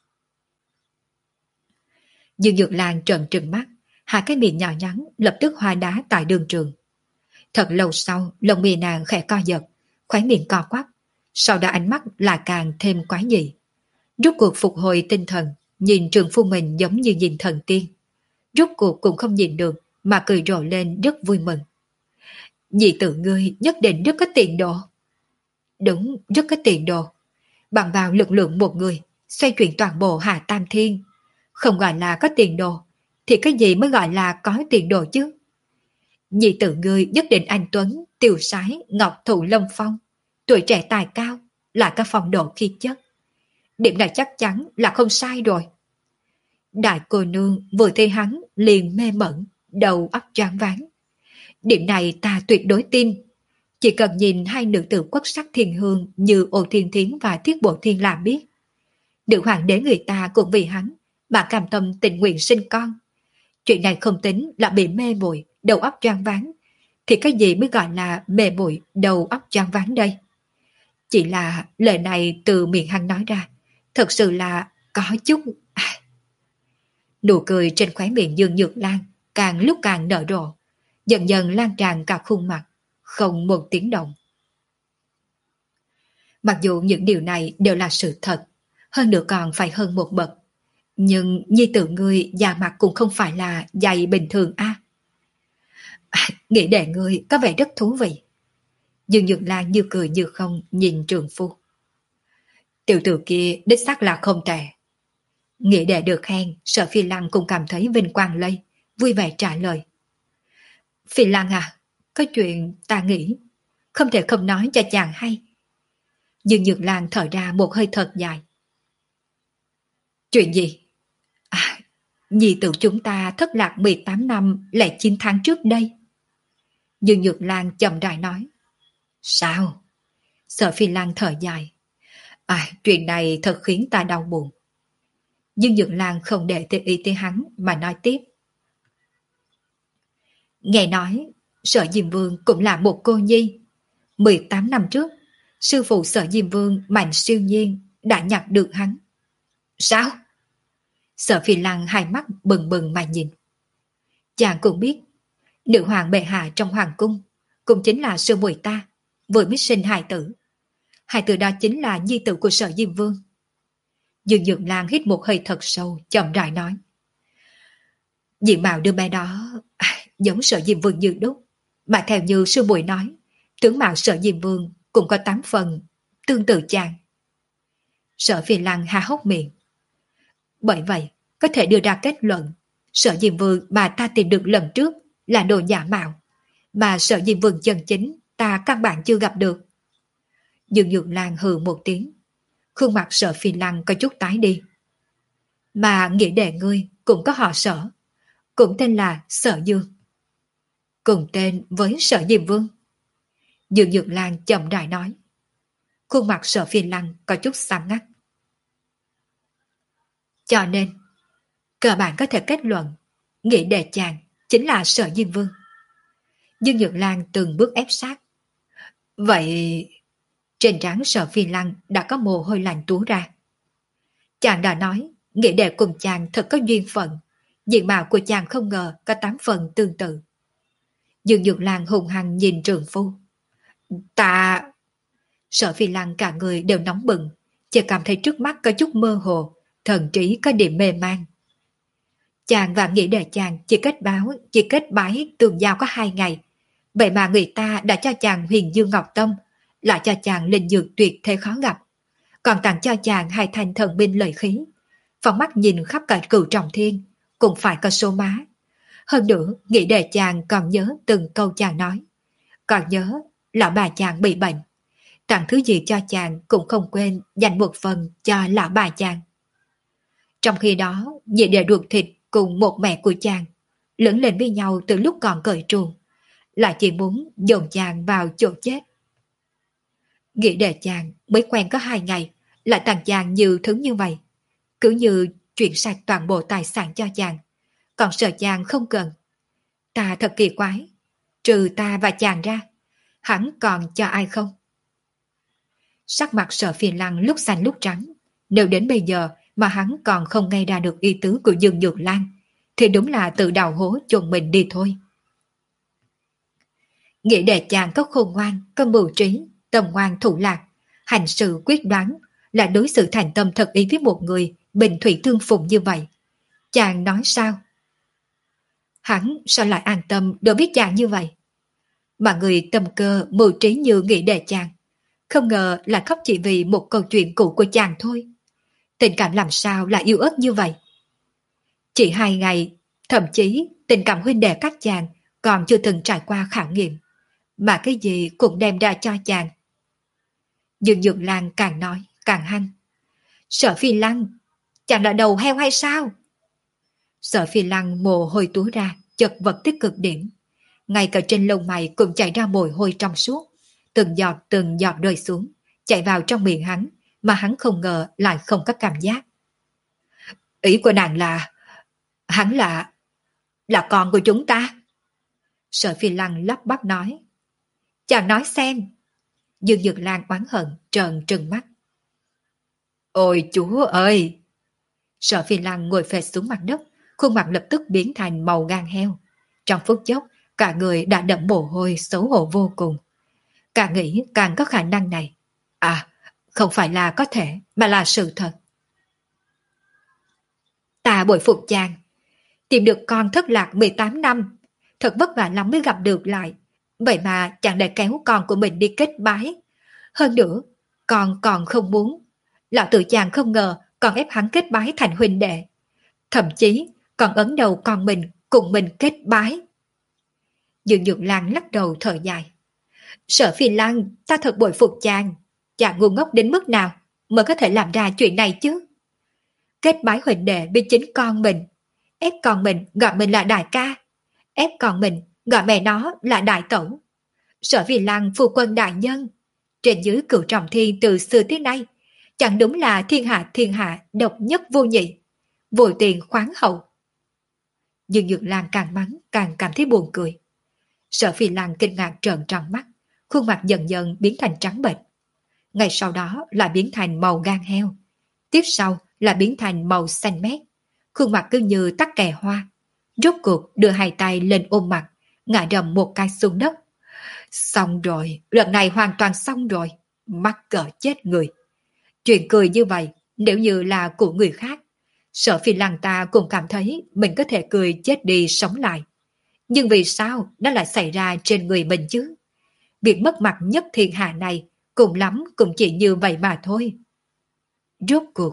Dương Nhược Lan trợn trừng mắt, hai cái miệng nhỏ nhắn lập tức hoa đá tại đường trường. Thật lâu sau, lông mi nàng khẽ co giật, khóe miệng co quắp, sau đó ánh mắt lại càng thêm quái dị. Rốt cuộc phục hồi tinh thần, nhìn trường phu mình giống như nhìn thần tiên. Rốt cuộc cũng không nhìn được, mà cười rộ lên rất vui mừng. Nhị tử ngươi nhất định rất có tiền đồ. Đúng, rất có tiền đồ. Bằng vào lực lượng một người, xoay chuyển toàn bộ Hà Tam Thiên. Không gọi là có tiền đồ, thì cái gì mới gọi là có tiền đồ chứ? Nhị tử ngươi nhất định anh Tuấn, tiêu sái, ngọc thụ lâm phong, tuổi trẻ tài cao, là các phong độ khí chất. Điểm này chắc chắn là không sai rồi. Đại cô nương vừa thấy hắn liền mê mẩn, đầu óc choáng váng. Điểm này ta tuyệt đối tin. Chỉ cần nhìn hai nữ tử quốc sắc thiên hương như Ô Thiên Thiến và Thiết Bộ Thiên là biết. Nữ hoàng đế người ta cũng vì hắn mà cam tâm tình nguyện sinh con. Chuyện này không tính là bị mê muội, đầu óc choáng váng, thì cái gì mới gọi là mê muội, đầu óc choáng váng đây? Chỉ là lời này từ miệng hắn nói ra, thật sự là có chút... À. Nụ cười trên khóe miệng Dương Nhược Lan càng lúc càng nở rộ, dần dần lan tràn cả khuôn mặt, không một tiếng động. Mặc dù những điều này đều là sự thật, hơn nữa còn phải hơn một bậc, nhưng nhi tử ngươi da mặt cũng không phải là dày bình thường a. À, nghĩ đệ ngươi có vẻ rất thú vị. Dương Nhược Lan như cười như không nhìn trường phu. Tiểu tử kia đích xác là không tệ. Nghĩ đệ được khen, Sở Phi Lăng cũng cảm thấy vinh quang lây, vui vẻ trả lời. Phi Lăng à, có chuyện ta nghĩ, không thể không nói cho chàng hay. Dương Nhược Lan thở ra một hơi thật dài. Chuyện gì? À, nhi tử chúng ta thất lạc mười tám năm lẻ chín tháng trước đây. Dương Nhược Lan chậm rãi nói. Sao? Sở Phi Lăng thở dài. À, chuyện này thật khiến ta đau buồn. Dương Nhược Lan không để tự ý tới hắn mà nói tiếp. Nghe nói, Sở Diêm Vương cũng là một cô nhi. mười tám năm trước, sư phụ Sở Diêm Vương Mạnh Siêu Nhiên đã nhặt được hắn. Sao? Sở Phi Lăng hai mắt bừng bừng mà nhìn. Chàng cũng biết, nữ hoàng bệ hạ trong hoàng cung cũng chính là sư muội ta, vừa mới sinh hài tử. Hài tử đó chính là nhi tử của Sở Diêm Vương. Dương Nhược Lan hít một hơi thật sâu, chậm rãi nói. Diện mạo đứa bé đó à, giống Sở Diêm Vương như đúc, mà theo như sư muội nói, tướng mạo Sở Diêm Vương cũng có tám phần tương tự chàng. Sở Phi Lăng há hốc miệng. Bởi vậy, có thể đưa ra kết luận, Sở Diêm Vương mà ta tìm được lần trước là đồ giả mạo, mà Sở Diêm Vương chân chính ta căn bản chưa gặp được. Dương Nhược Lan hừ một tiếng, khuôn mặt Sở Phi Lăng có chút tái đi. Mà nghĩa đệ ngươi cũng có họ Sở, cũng tên là Sở Dương, cùng tên với Sở Diêm Vương. Dương Nhược Lan chậm rãi nói. Khuôn mặt Sở Phi Lăng có chút xám ngắt. Cho nên, cơ bản có thể kết luận, nghĩa đệ chàng chính là Sở Diêm Vương. Dương Nhược Lan từng bước ép sát. Vậy... Trên trán Sở Phi Lăng đã có mồ hôi lạnh túa ra. Chàng đã nói, nghĩa đệ cùng chàng thật có duyên phận. Diện mạo của chàng không ngờ có tám phần tương tự. Dương Dược Lan hùng hăng nhìn trượng phu. Ta... Sở Phi Lăng cả người đều nóng bừng, chỉ cảm thấy trước mắt có chút mơ hồ, thần trí có điểm mê man. Chàng và nghĩa đệ chàng chỉ kết báo, chỉ kết bái tường giao có hai ngày. Vậy mà người ta đã cho chàng Huyền Dương Ngọc Tông, lại cho chàng linh dược tuyệt thế khó gặp, còn tặng cho chàng hai thanh thần binh lợi khí. Phóng mắt nhìn khắp cả Cửu Trọng Thiên, cũng phải có số má. Hơn nữa, nghĩ đệ chàng còn nhớ từng câu chàng nói. Còn nhớ, lão bà chàng bị bệnh. Tặng thứ gì cho chàng cũng không quên dành một phần cho lão bà chàng. Trong khi đó, nhị đệ ruột thịt cùng một mẹ của chàng, lớn lên với nhau từ lúc còn cởi truồng, lại chỉ muốn dồn chàng vào chỗ chết. Nghĩ đệ chàng mới quen có hai ngày, lại tặng chàng nhiều thứ như vậy. Cứ như chuyển sạch toàn bộ tài sản cho chàng, còn sợ chàng không cần. Ta thật kỳ quái, trừ ta và chàng ra, hắn còn cho ai không? Sắc mặt Sở Phi Lăng lúc xanh lúc trắng, nếu đến bây giờ mà hắn còn không nghe ra được ý tứ của Dương Dược Lan, thì đúng là tự đào hố chôn mình đi thôi. Nghĩ đệ chàng có khôn ngoan, có mưu trí, tâm ngoan thủ lạc, hành sự quyết đoán, là đối xử thành tâm thật ý với một người bình thủy thương phụng như vậy. Chàng nói sao? Hắn sao lại an tâm đối biết chàng như vậy? Mà người tâm cơ mưu trí như nghĩ đệ chàng, không ngờ là khóc chỉ vì một câu chuyện cũ của chàng thôi. Tình cảm làm sao lại yếu ớt như vậy? Chỉ hai ngày, thậm chí tình cảm huynh đệ các chàng còn chưa từng trải qua khảo nghiệm, mà cái gì cũng đem ra cho chàng. Dương Dược Lan càng nói càng hăng. Sở Phi Lăng, chàng là đầu heo hay sao? Sở Phi Lăng mồ hôi túa ra, chật vật tích cực điểm. Ngay cả trên lông mày cũng chảy ra mồ hôi trong suốt, từng giọt từng giọt rơi xuống, chạy vào trong miệng hắn, mà hắn không ngờ lại không có cảm giác. Ý của nàng là, hắn là, là con của chúng ta. Sở Phi Lăng lắp bắp nói. Chàng nói xem. Dương Dược Lan oán hận trợn trừng mắt. Ôi chúa ơi! Sở Phi Lăng ngồi phệt xuống mặt đất, khuôn mặt lập tức biến thành màu gan heo. Trong phút chốc, cả người đã đẫm mồ hôi xấu hổ vô cùng. Càng nghĩ càng có khả năng này. À, không phải là có thể, mà là sự thật. Ta bội phục chàng. Tìm được con thất lạc mười tám năm. Thật vất vả lắm mới gặp được lại. Vậy mà chàng lại kéo con của mình đi kết bái. Hơn nữa, con còn không muốn. Lão tự chàng không ngờ còn ép hắn kết bái thành huynh đệ. Thậm chí còn ấn đầu con mình cùng mình kết bái. Dương Dược Lan lắc đầu thở dài. Sở Phi Lăng, ta thật bội phục chàng. Chàng ngu ngốc đến mức nào mới có thể làm ra chuyện này chứ? Kết bái huynh đệ với chính con mình, ép con mình gọi mình là đại ca, ép con mình gọi mẹ nó là đại tẩu. Sở Phi Lăng phu quân đại nhân, trên dưới Cửu Trọng Thiên từ xưa tới nay, chẳng đúng là thiên hạ thiên hạ độc nhất vô nhị, vội tiền khoáng hậu. Dương Dược Lan càng mắng càng cảm thấy buồn cười. Sở Phi Lăng kinh ngạc trợn tròn mắt, khuôn mặt dần dần biến thành trắng bệch. Ngày sau đó lại biến thành màu gan heo, tiếp sau là biến thành màu xanh mét, khuôn mặt cứ như tắc kè hoa. Rốt cuộc đưa hai tay lên ôm mặt, ngã rầm một cái xuống đất. Xong rồi, lần này hoàn toàn xong rồi, mắc cỡ chết người. Chuyện cười như vậy, nếu như là của người khác, Sở Phi Lăng ta cũng cảm thấy mình có thể cười chết đi sống lại. Nhưng vì sao nó lại xảy ra trên người mình chứ? Việc mất mặt nhất thiên hạ này, cùng lắm cũng chỉ như vậy mà thôi. Rốt cuộc.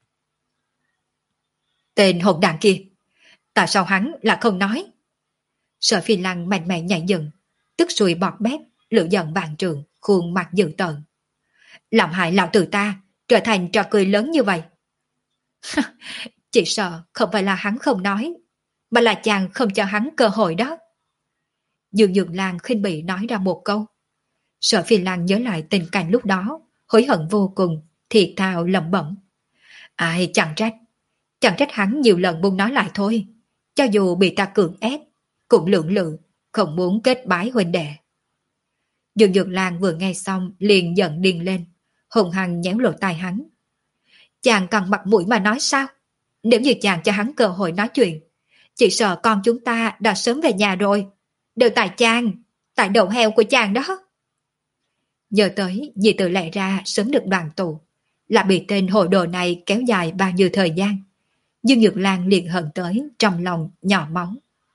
Tên hỗn đản kia, tại sao hắn là không nói? Sở Phi Lăng mạnh mẽ nhảy dựng, tức sùi bọt bét, lửa giận vạn trường, khuôn mặt dữ tợn. Làm hại lão tử ta, trở thành trò cười lớn như vậy. Chỉ sợ không phải là hắn không nói, mà là chàng không cho hắn cơ hội đó. Dương Dược Lan khinh bỉ nói ra một câu. Sở Phi Lăng nhớ lại tình cảnh lúc đó, hối hận vô cùng, thiệt thào lẩm bẩm. Ai chẳng trách, chẳng trách hắn nhiều lần muốn nói lại thôi, cho dù bị ta cưỡng ép, cũng lưỡng lự, không muốn kết bái huynh đệ. Dương Dược Lan vừa nghe xong liền giận điên lên, hùng hăng nhéo lỗ tai hắn. Chàng còn mặt mũi mà nói sao? Nếu như chàng cho hắn cơ hội nói chuyện, chỉ sợ con chúng ta đã sớm về nhà rồi. Đều tại chàng, tại đầu heo của chàng đó. Nhớ tới Nhi Tử lẽ ra sớm được đoàn tụ, là bị tên hồ đồ này kéo dài bao nhiêu thời gian. Dương Nhược Lan liền hận tới trong lòng nhỏ máu.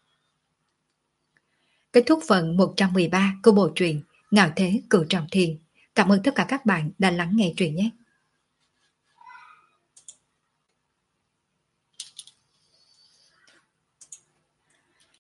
Kết thúc phần một trăm mười ba của bộ truyện Ngạo Thế Cửu Trọng Thiên. Cảm ơn tất cả các bạn đã lắng nghe truyện nhé.